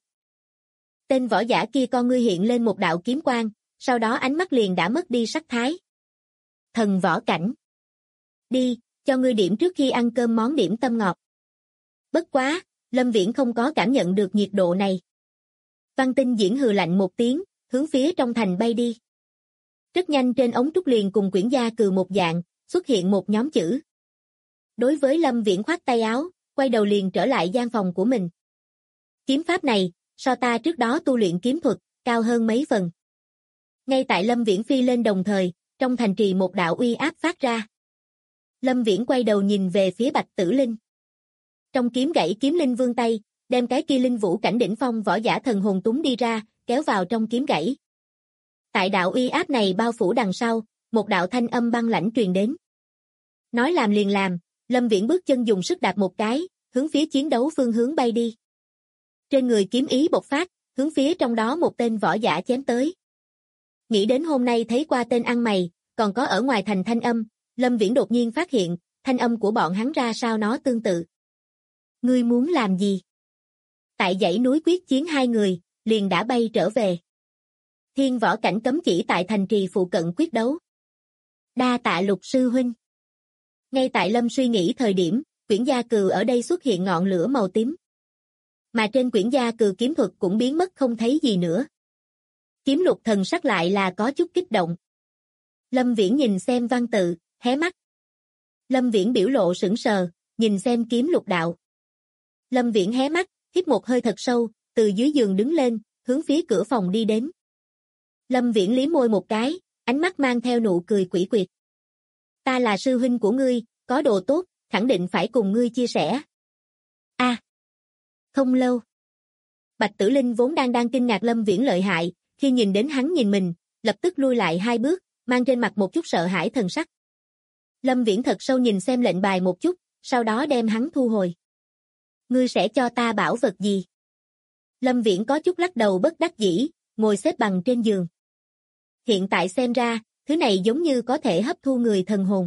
Tên võ giả kia con ngươi hiện lên một đạo kiếm quang, sau đó ánh mắt liền đã mất đi sắc thái. Thần võ cảnh. Đi, cho ngươi điểm trước khi ăn cơm món điểm tâm ngọt. Bất quá, Lâm Viễn không có cảm nhận được nhiệt độ này. Văn Tinh Diễn hừ lạnh một tiếng, hướng phía trong thành bay đi. Rất nhanh trên ống trúc liền cùng quyển gia cừ một dạng, xuất hiện một nhóm chữ. Đối với Lâm Viễn khoát tay áo, quay đầu liền trở lại gian phòng của mình. Kiếm pháp này, so ta trước đó tu luyện kiếm thuật, cao hơn mấy phần. Ngay tại Lâm Viễn phi lên đồng thời, trong thành trì một đạo uy áp phát ra. Lâm Viễn quay đầu nhìn về phía Bạch Tử Linh. Trong kiếm gãy kiếm linh vươn tay, đem cái kia linh vũ cảnh đỉnh phong võ giả thần hồn túng đi ra, kéo vào trong kiếm gãy. Tại đạo uy áp này bao phủ đằng sau, một đạo thanh âm băng lãnh truyền đến. Nói làm liền làm, Lâm Viễn bước chân dùng sức đạp một cái, hướng phía chiến đấu phương hướng bay đi. Trên người kiếm ý bộc phát, hướng phía trong đó một tên võ giả chém tới. Nghĩ đến hôm nay thấy qua tên ăn mày, còn có ở ngoài thành thanh âm, Lâm Viễn đột nhiên phát hiện, thanh âm của bọn hắn ra sao nó tương tự. Ngươi muốn làm gì? Tại dãy núi quyết chiến hai người, liền đã bay trở về. Thiên võ cảnh cấm chỉ tại thành trì phụ cận quyết đấu. Đa tạ Lục sư huynh. Ngay tại Lâm suy nghĩ thời điểm, quyển gia cừ ở đây xuất hiện ngọn lửa màu tím. Mà trên quyển gia cừ kiếm thuật cũng biến mất không thấy gì nữa. Kiếm Lục thần sắc lại là có chút kích động. Lâm Viễn nhìn xem văn tự, hé mắt. Lâm Viễn biểu lộ sững sờ, nhìn xem Kiếm Lục đạo. Lâm Viễn hé mắt, hít một hơi thật sâu, từ dưới giường đứng lên, hướng phía cửa phòng đi đến. Lâm Viễn liếm môi một cái, ánh mắt mang theo nụ cười quỷ quyệt. Ta là sư huynh của ngươi, có đồ tốt, khẳng định phải cùng ngươi chia sẻ. Không lâu. Bạch Tử Linh vốn đang kinh ngạc Lâm Viễn lợi hại, khi nhìn đến hắn nhìn mình, lập tức lui lại hai bước, mang trên mặt một chút sợ hãi thần sắc. Lâm Viễn thật sâu nhìn xem lệnh bài một chút, sau đó đem hắn thu hồi. Ngươi sẽ cho ta bảo vật gì? Lâm Viễn có chút lắc đầu bất đắc dĩ, ngồi xếp bằng trên giường. Hiện tại xem ra, thứ này giống như có thể hấp thu người thần hồn.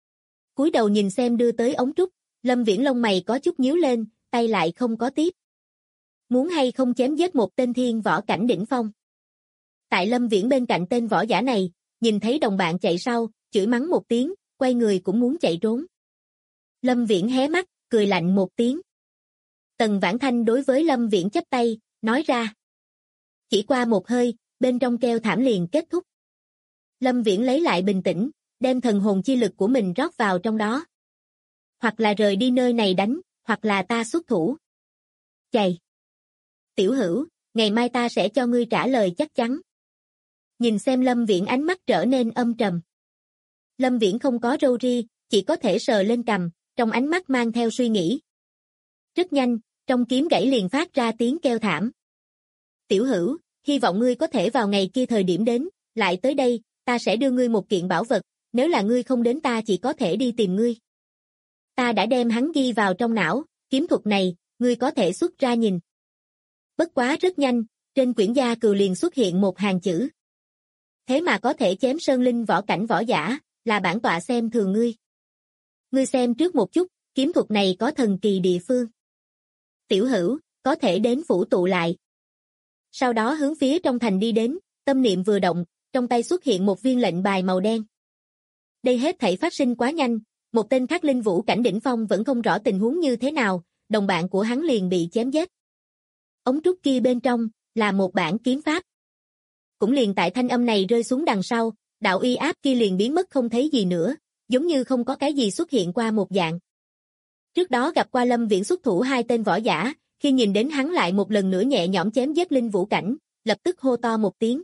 Cúi đầu nhìn xem đưa tới ống trúc, Lâm Viễn lông mày có chút nhíu lên, tay lại không có tiếp. Muốn hay không chém giết một tên thiên võ cảnh đỉnh phong. Tại Lâm Viễn bên cạnh tên võ giả này, nhìn thấy đồng bạn chạy sau, chửi mắng một tiếng, quay người cũng muốn chạy trốn. Lâm Viễn hé mắt, cười lạnh một tiếng. Tần Vãn Thanh đối với Lâm Viễn chắp tay, nói ra. Chỉ qua một hơi, bên trong kêu thảm liền kết thúc. Lâm Viễn lấy lại bình tĩnh, đem thần hồn chi lực của mình rót vào trong đó. Hoặc là rời đi nơi này đánh, hoặc là ta xuất thủ. Chày. Tiểu Hữu, ngày mai ta sẽ cho ngươi trả lời chắc chắn. Nhìn xem Lâm Viễn ánh mắt trở nên âm trầm. Lâm Viễn không có râu ri, chỉ có thể sờ lên cằm, trong ánh mắt mang theo suy nghĩ. Rất nhanh, trong kiếm gãy liền phát ra tiếng kêu thảm. Tiểu Hữu, hy vọng ngươi có thể vào ngày kia thời điểm đến, lại tới đây, ta sẽ đưa ngươi một kiện bảo vật, nếu là ngươi không đến ta chỉ có thể đi tìm ngươi. Ta đã đem hắn ghi vào trong não, kiếm thuật này, ngươi có thể xuất ra nhìn. Bất quá rất nhanh, trên quyển gia cừu liền xuất hiện một hàng chữ. Thế mà có thể chém sơn linh võ cảnh võ giả, là bản tọa xem thường ngươi. Ngươi xem trước một chút, kiếm thuật này có thần kỳ địa phương. Tiểu Hữu, có thể đến phủ tụ lại. Sau đó hướng phía trong thành đi đến, tâm niệm vừa động, trong tay xuất hiện một viên lệnh bài màu đen. Đây hết thảy phát sinh quá nhanh, một tên khác linh vũ cảnh đỉnh phong vẫn không rõ tình huống như thế nào, đồng bạn của hắn liền bị chém giết. Ống trúc kia bên trong, là một bản kiếm pháp. Cũng liền tại thanh âm này rơi xuống đằng sau, đạo uy áp kia liền biến mất không thấy gì nữa, giống như không có cái gì xuất hiện qua một dạng. Trước đó gặp qua Lâm Viễn xuất thủ hai tên võ giả, khi nhìn đến hắn lại một lần nữa nhẹ nhõm chém giết linh vũ cảnh, lập tức hô to một tiếng.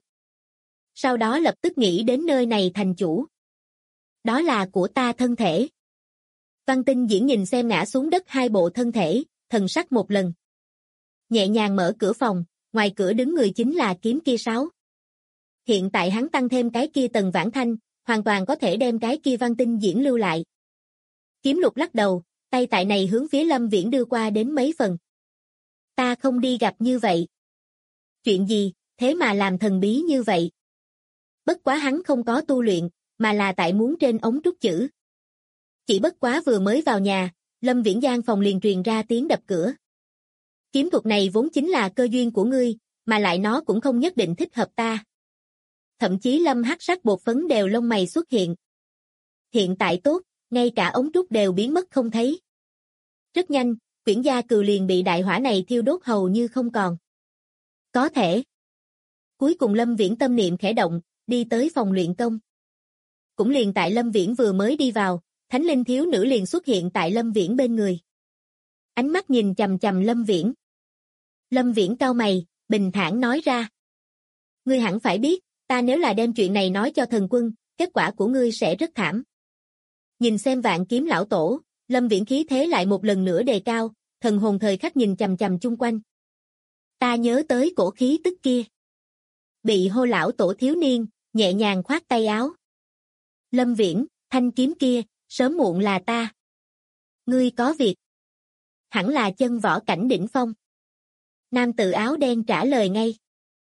Sau đó lập tức nghĩ đến nơi này thành chủ. Đó là của ta thân thể. Văn Tinh Diễn nhìn xem ngã xuống đất hai bộ thân thể, thần sắc một lần. Nhẹ nhàng mở cửa phòng, ngoài cửa đứng người chính là kiếm kia sáu. Hiện tại hắn tăng thêm cái kia Tần Vãn Thanh, hoàn toàn có thể đem cái kia Văn Tinh Diễn lưu lại. Kiếm Lục lắc đầu, tay tại này hướng phía Lâm Viễn đưa qua đến mấy phần. Ta không đi gặp như vậy. Chuyện gì, thế mà làm thần bí như vậy? Bất quá hắn không có tu luyện, mà là tại muốn trên ống trúc chữ. Chỉ bất quá vừa mới vào nhà, Lâm Viễn gian phòng liền truyền ra tiếng đập cửa. Kiếm thuật này vốn chính là cơ duyên của ngươi, mà lại nó cũng không nhất định thích hợp ta. Thậm chí Lâm hắc sắc bột phấn đều lông mày xuất hiện. Hiện tại tốt, ngay cả ống trúc đều biến mất không thấy. Rất nhanh, Quyển Gia Cừu liền bị đại hỏa này thiêu đốt hầu như không còn. Có thể. Cuối cùng Lâm Viễn tâm niệm khẽ động, đi tới phòng luyện công. Cũng liền tại Lâm Viễn vừa mới đi vào, Thánh Linh thiếu nữ liền xuất hiện tại Lâm Viễn bên người. Ánh mắt nhìn chằm chằm Lâm Viễn. Lâm Viễn cau mày, bình thản nói ra. Ngươi hẳn phải biết, ta nếu là đem chuyện này nói cho thần quân, kết quả của ngươi sẽ rất thảm. Nhìn xem Vạn Kiếm lão tổ, Lâm Viễn khí thế lại một lần nữa đề cao, thần hồn thời khắc nhìn chằm chằm chung quanh. Ta nhớ tới cổ khí tức kia. Bị hô lão tổ thiếu niên, nhẹ nhàng khoát tay áo. Lâm Viễn, thanh kiếm kia, sớm muộn là ta. Ngươi có việc. Hẳn là chân võ cảnh đỉnh phong. Nam tử áo đen trả lời ngay.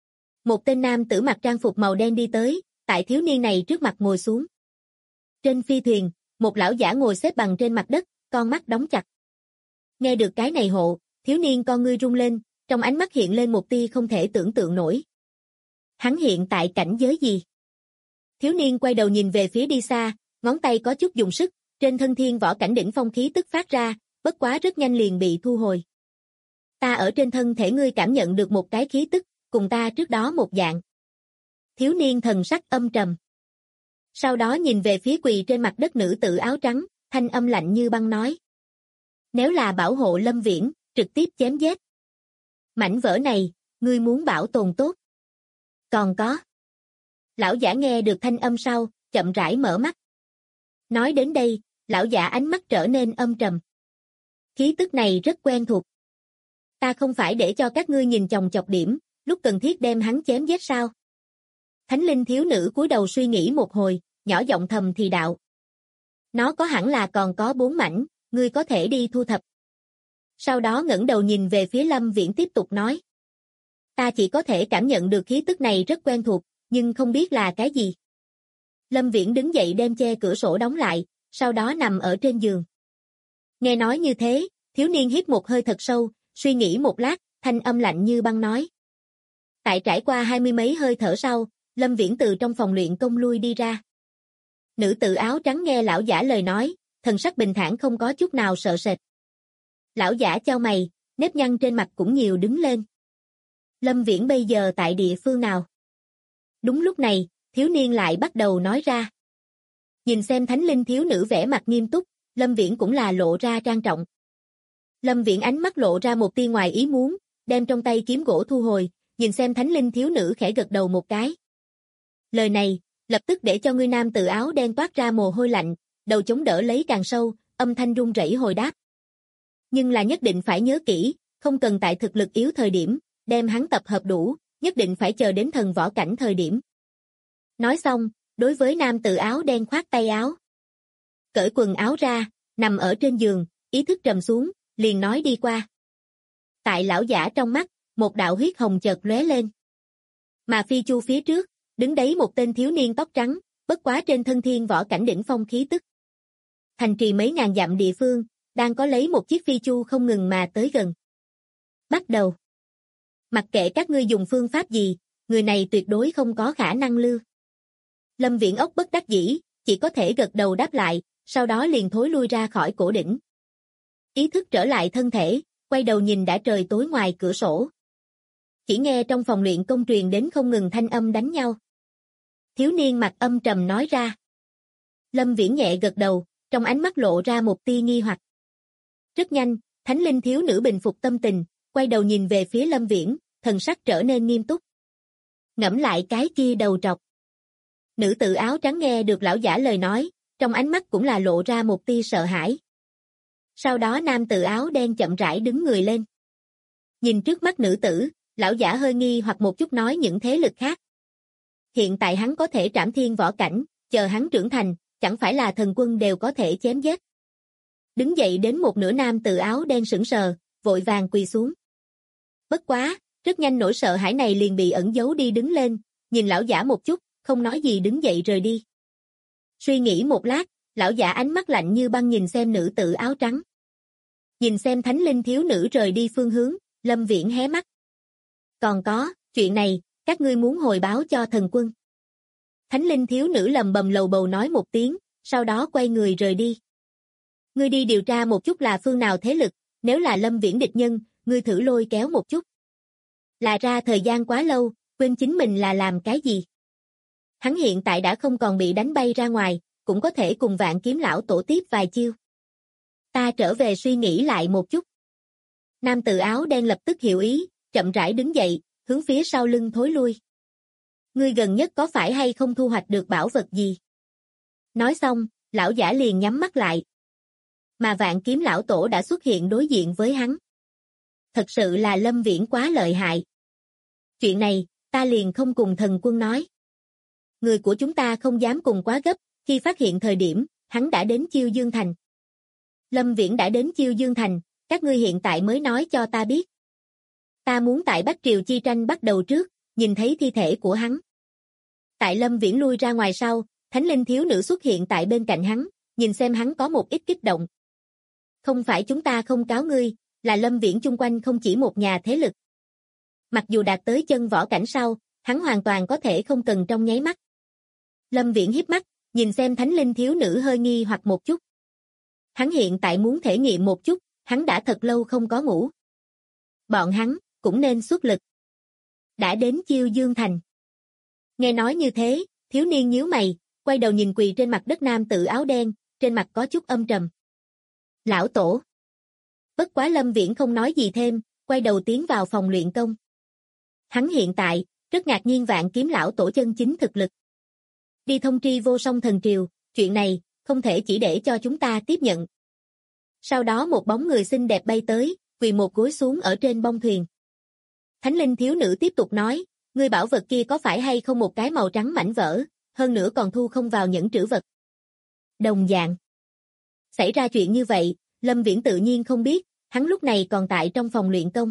Một tên nam tử mặc trang phục màu đen đi tới, tại thiếu niên này trước mặt ngồi xuống. Trên phi thuyền, một lão giả ngồi xếp bằng trên mặt đất, con mắt đóng chặt. Nghe được cái này hộ, thiếu niên con ngươi rung lên, trong ánh mắt hiện lên một tia không thể tưởng tượng nổi. Hắn hiện tại cảnh giới gì? Thiếu niên quay đầu nhìn về phía đi xa, ngón tay có chút dùng sức, trên thân thiên võ cảnh đỉnh phong khí tức phát ra, bất quá rất nhanh liền bị thu hồi. Ta ở trên thân thể ngươi cảm nhận được một cái khí tức, cùng ta trước đó một dạng. Thiếu niên thần sắc âm trầm. Sau đó nhìn về phía quỳ trên mặt đất nữ tử áo trắng, thanh âm lạnh như băng nói. Nếu là bảo hộ Lâm Viễn, trực tiếp chém giết. Mảnh vỡ này, ngươi muốn bảo tồn tốt. Còn có. Lão giả nghe được thanh âm sau, chậm rãi mở mắt. Nói đến đây, lão giả ánh mắt trở nên âm trầm. Khí tức này rất quen thuộc. Ta không phải để cho các ngươi nhìn chòng chọc điểm, lúc cần thiết đem hắn chém giết sao? Thánh Linh thiếu nữ cúi đầu suy nghĩ một hồi, nhỏ giọng thầm thì đạo. Nó có hẳn là còn có 4 mảnh, ngươi có thể đi thu thập. Sau đó ngẩng đầu nhìn về phía Lâm Viễn tiếp tục nói. Ta chỉ có thể cảm nhận được khí tức này rất quen thuộc, nhưng không biết là cái gì. Lâm Viễn đứng dậy đem che cửa sổ đóng lại, sau đó nằm ở trên giường. Nghe nói như thế, thiếu niên hít một hơi thật sâu, suy nghĩ một lát, thanh âm lạnh như băng nói. Tại trải qua 20 mấy hơi thở sau, Lâm Viễn từ trong phòng luyện công lui đi ra. Nữ tử áo trắng nghe lão giả lời nói, thần sắc bình thản không có chút nào sợ sệt. Lão giả chau mày, nếp nhăn trên mặt cũng nhiều đứng lên. Lâm Viễn bây giờ tại địa phương nào? Đúng lúc này, thiếu niên lại bắt đầu nói ra. Nhìn xem Thánh Linh thiếu nữ vẻ mặt nghiêm túc, Lâm Viễn cũng là lộ ra trang trọng. Lâm Viễn ánh mắt lộ ra một tia ngoài ý muốn, đem trong tay kiếm gỗ thu hồi, nhìn xem Thánh Linh thiếu nữ khẽ gật đầu một cái. Lời này, lập tức để cho người nam tử áo đen toát ra mồ hôi lạnh, đầu chống đỡ lấy càng sâu, âm thanh run rẩy hồi đáp. Nhưng là nhất định phải nhớ kỹ, không cần tại thực lực yếu thời điểm, đem hắn tập hợp đủ, nhất định phải chờ đến thần võ cảnh thời điểm. Nói xong, đối với nam tử áo đen khoát tay áo. Cởi quần áo ra, nằm ở trên giường, ý thức trầm xuống, liền nói đi qua. Tại lão giả trong mắt, một đạo huyết hồng chợt lóe lên. Mà phi chu phía trước, đứng đấy một tên thiếu niên tóc trắng, bất quá trên thân thiên võ cảnh đỉnh phong khí tức. Thành trì mấy ngàn dặm địa phương, đang có lấy một chiếc phi chu không ngừng mà tới gần. Bắt đầu. Mặc kệ các ngươi dùng phương pháp gì, người này tuyệt đối không có khả năng lưu. Lâm Viễn ốc bất đắc dĩ, chỉ có thể gật đầu đáp lại, sau đó liền thối lui ra khỏi cổ đỉnh. Ý thức trở lại thân thể, quay đầu nhìn đã trời tối ngoài cửa sổ. Chỉ nghe trong phòng luyện công truyền đến không ngừng thanh âm đánh nhau. Thiếu niên mặt âm trầm nói ra. Lâm Viễn nhẹ gật đầu, trong ánh mắt lộ ra một tia nghi hoặc. Rất nhanh, Thánh Linh thiếu nữ bình phục tâm tình, quay đầu nhìn về phía Lâm Viễn, thần sắc trở nên nghiêm túc. Ngẫm lại cái kia đầu trọc. Nữ tử áo trắng nghe được lão giả lời nói, trong ánh mắt cũng là lộ ra một tia sợ hãi. Sau đó nam tử áo đen chậm rãi đứng người lên. Nhìn trước mắt nữ tử, lão giả hơi nghi hoặc một chút nói những thế lực khác. Hiện tại hắn có thể trảm thiên võ cảnh, chờ hắn trưởng thành, chẳng phải là thần quân đều có thể chém giết. Đứng dậy đến một nửa nam tử áo đen sững sờ, vội vàng quỳ xuống. Bất quá, Rất nhanh nỗi sợ hãi này liền bị ẩn giấu đi, đứng lên, nhìn lão giả một chút, không nói gì đứng dậy rời đi. Suy nghĩ một lát, lão giả ánh mắt lạnh như băng nhìn xem nữ tử áo trắng. Nhìn xem thánh linh thiếu nữ rời đi phương hướng, Lâm Viễn hé mắt. Còn có, chuyện này, các ngươi muốn hồi báo cho thần quân. Thánh linh thiếu nữ lầm bầm lầu bầu nói một tiếng, sau đó quay người rời đi. Ngươi đi điều tra một chút là phương nào thế lực, nếu là Lâm Viễn địch nhân, ngươi thử lôi kéo một chút. Là ra thời gian quá lâu, quên chính mình là làm cái gì. Hắn hiện tại đã không còn bị đánh bay ra ngoài, cũng có thể cùng Vạn Kiếm lão tổ tiếp vài chiêu. Ta trở về suy nghĩ lại một chút. Nam tử áo đen lập tức hiểu ý, chậm rãi đứng dậy, hướng phía sau lưng thối lui. Ngươi gần nhất có phải hay không thu hoạch được bảo vật gì? Nói xong, lão giả liền nhắm mắt lại. Mà Vạn Kiếm lão tổ đã xuất hiện đối diện với hắn. Thật sự là Lâm Viễn quá lợi hại. Chuyện này, ta liền không cùng thần quân nói. Người của chúng ta không dám cùng quá gấp, khi phát hiện thời điểm, hắn đã đến Chiêu Dương Thành. Lâm Viễn đã đến Chiêu Dương Thành, các ngươi hiện tại mới nói cho ta biết. Ta muốn tại Bách Triều chi tranh bắt đầu trước, nhìn thấy thi thể của hắn. Tại Lâm Viễn lui ra ngoài sau, Thánh Linh thiếu nữ xuất hiện tại bên cạnh hắn, nhìn xem hắn có một ít kích động. Không phải chúng ta không cáo ngươi, là Lâm Viễn chung quanh không chỉ một nhà thế lực. Mặc dù đạt tới chân võ cảnh sau, hắn hoàn toàn có thể không cần trong nháy mắt. Lâm Viễn híp mắt, nhìn xem Thánh Linh thiếu nữ hơi nghi hoặc một chút. Hắn hiện tại muốn thể nghiệm một chút, hắn đã thật lâu không có ngủ. Bọn hắn, cũng nên xuất lực. Đã đến Chiêu Dương Thành. Nghe nói như thế, thiếu niên nhíu mày, quay đầu nhìn quỳ trên mặt đất nam tử áo đen, trên mặt có chút âm trầm. Lão tổ. Bất quá Lâm Viễn không nói gì thêm, quay đầu tiến vào phòng luyện công. Hắn hiện tại, rất ngạc nhiên Vạn Kiếm lão tổ chân chính thực lực. Đi thông tri Vô Song Thần Triều, chuyện này, không thể chỉ để cho chúng ta tiếp nhận. Sau đó một bóng người xinh đẹp bay tới, quỳ một gối xuống ở trên bông thuyền. Thánh Linh thiếu nữ tiếp tục nói, ngươi bảo vật kia có phải hay không một cái màu trắng mảnh vỡ, hơn nữa còn thu không vào những trữ vật. Đồng dạng. Xảy ra chuyện như vậy, Lâm Viễn tự nhiên không biết, hắn lúc này còn tại trong phòng luyện công.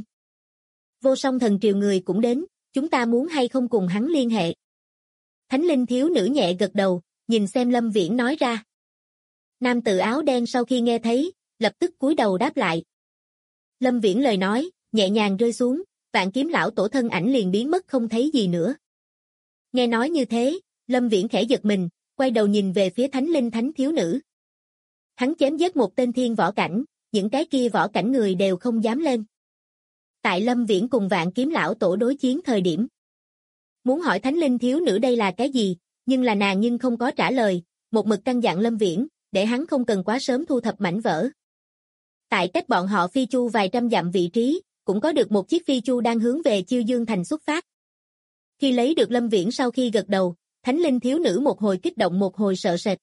Vô Song Thần Triều người cũng đến, chúng ta muốn hay không cùng hắn liên hệ. Thánh Linh thiếu nữ nhẹ gật đầu, nhìn xem Lâm Viễn nói ra. Nam tử áo đen sau khi nghe thấy, lập tức cúi đầu đáp lại. Lâm Viễn lời nói, nhẹ nhàng rơi xuống, Vạn Kiếm lão tổ thân ảnh liền biến mất không thấy gì nữa. Nghe nói như thế, Lâm Viễn khẽ giật mình, quay đầu nhìn về phía Thánh Linh thánh thiếu nữ. Hắn chém giết một tên thiên võ cảnh, những cái kia võ cảnh người đều không dám lên. Tại Lâm Viễn cùng Vạn Kiếm lão tổ đối chiến thời điểm. Muốn hỏi Thánh Linh thiếu nữ đây là cái gì, nhưng là nàng nhưng không có trả lời, một mực căn dặn Lâm Viễn, để hắn không cần quá sớm thu thập mảnh vỡ. Tại cách bọn họ phi chu vài trăm dặm vị trí, cũng có được một chiếc phi chu đang hướng về Chiêu Dương Thành xuất phát. Khi lấy được Lâm Viễn sau khi gật đầu, Thánh Linh thiếu nữ một hồi kích động một hồi sợ sệt.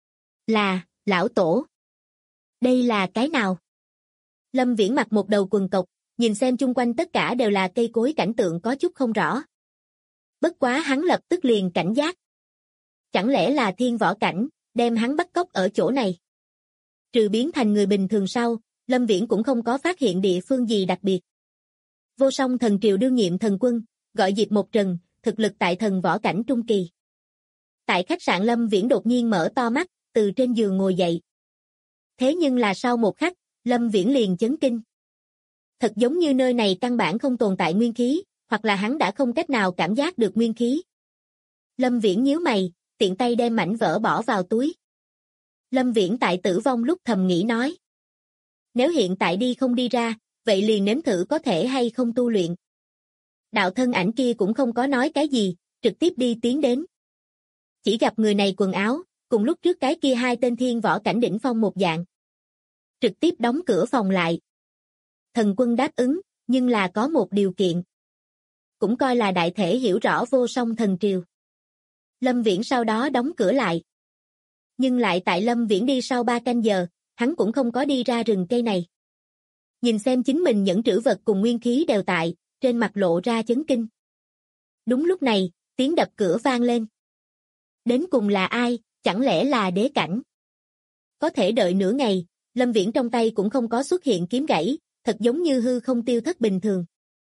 Là, lão tổ. Đây là cái nào? Lâm Viễn mặc một đầu quần cộc, nhìn xem chung quanh tất cả đều là cây cối cảnh tượng có chút không rõ. Bất quá hắn lập tức liền cảnh giác. Chẳng lẽ là thiên võ cảnh, đem hắn bắt cóc ở chỗ này? Trừ biến thành người bình thường sau, Lâm Viễn cũng không có phát hiện địa phương gì đặc biệt. Vô Song Thần Triều đương nhiệm thần quân, gọi Diệp Một Trần, thực lực tại thần võ cảnh trung kỳ. Tại khách sạn Lâm Viễn đột nhiên mở to mắt, từ trên giường ngồi dậy. Thế nhưng là sau một khắc, Lâm Viễn liền chấn kinh. Thật giống như nơi này căn bản không tồn tại nguyên khí, hoặc là hắn đã không cách nào cảm giác được nguyên khí. Lâm Viễn nhíu mày, tiện tay đem mảnh vỡ bỏ vào túi. Lâm Viễn tại tử vong lúc thầm nghĩ nói. Nếu hiện tại đi không đi ra, vậy liền nếm thử có thể hay không tu luyện. Đạo thân ảnh kia cũng không có nói cái gì, trực tiếp đi tiến đến. Chỉ gặp người này quần áo, cùng lúc trước cái kia hai tên thiên võ cảnh đỉnh phong một dạng. Trực tiếp đóng cửa phòng lại. Thần quân đáp ứng, nhưng là có một điều kiện. Cũng coi là đại thể hiểu rõ Vô Song Thần Triều. Lâm Viễn sau đó đóng cửa lại. Nhưng lại tại Lâm Viễn đi sau 3 canh giờ, hắn cũng không có đi ra rừng cây này. Nhìn xem chính mình những trữ vật cùng nguyên khí đều tại, trên mặt lộ ra chấn kinh. Đúng lúc này, tiếng đập cửa vang lên. Đến cùng là ai, chẳng lẽ là đế cảnh? Có thể đợi nửa ngày, Lâm Viễn trong tay cũng không có xuất hiện kiếm gãy, thật giống như hư không tiêu thất bình thường.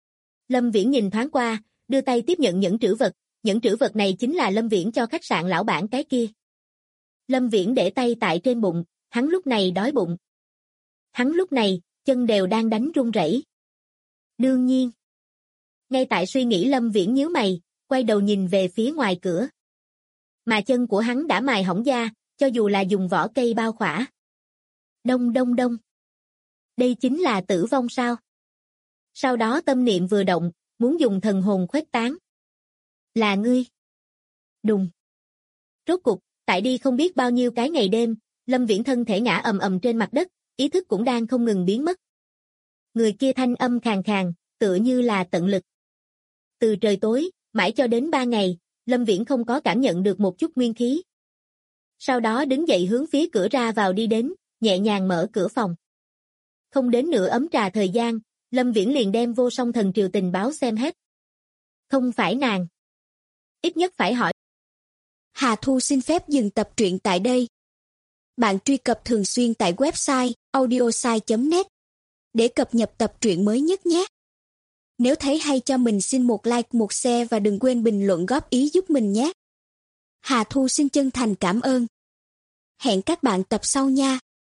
Lâm Viễn nhìn thoáng qua, đưa tay tiếp nhận những trữ vật này chính là Lâm Viễn cho khách sạn lão bản cái kia. Lâm Viễn để tay tại trên bụng, hắn lúc này đói bụng. Hắn lúc này, chân đều đang đánh run rẩy. Đương nhiên. Ngay tại suy nghĩ Lâm Viễn nhíu mày, quay đầu nhìn về phía ngoài cửa. Mà chân của hắn đã mài hỏng da, cho dù là dùng vỏ cây bao khỏa. Đông đông đông. Đây chính là tử vong sao? Sau đó tâm niệm vừa động, muốn dùng thần hồn khuếch tán. Là ngươi. Đùng. Rốt cục, tại đi không biết bao nhiêu cái ngày đêm, Lâm Viễn thân thể ngã ầm ầm trên mặt đất, ý thức cũng đang không ngừng biến mất. Người kia thanh âm khàn khàn, tựa như là tận lực. Từ trời tối, mãi cho đến 3 ngày, Lâm Viễn không có cảm nhận được một chút nguyên khí. Sau đó đứng dậy hướng phía cửa ra vào đi đến, nhẹ nhàng mở cửa phòng. Không đến nửa ấm trà thời gian, Lâm Viễn liền đem Vô Song Thần Triều tình báo xem hết. Không phải nàng. Ít nhất phải hỏi. Hà Thu xin phép dừng tập truyện tại đây. Bạn truy cập thường xuyên tại website audiosai.net để cập nhật tập truyện mới nhất nhé. Nếu thấy hay cho mình xin một like, một share và đừng quên bình luận góp ý giúp mình nhé. Hà Thu xin chân thành cảm ơn. Hẹn các bạn tập sau nha.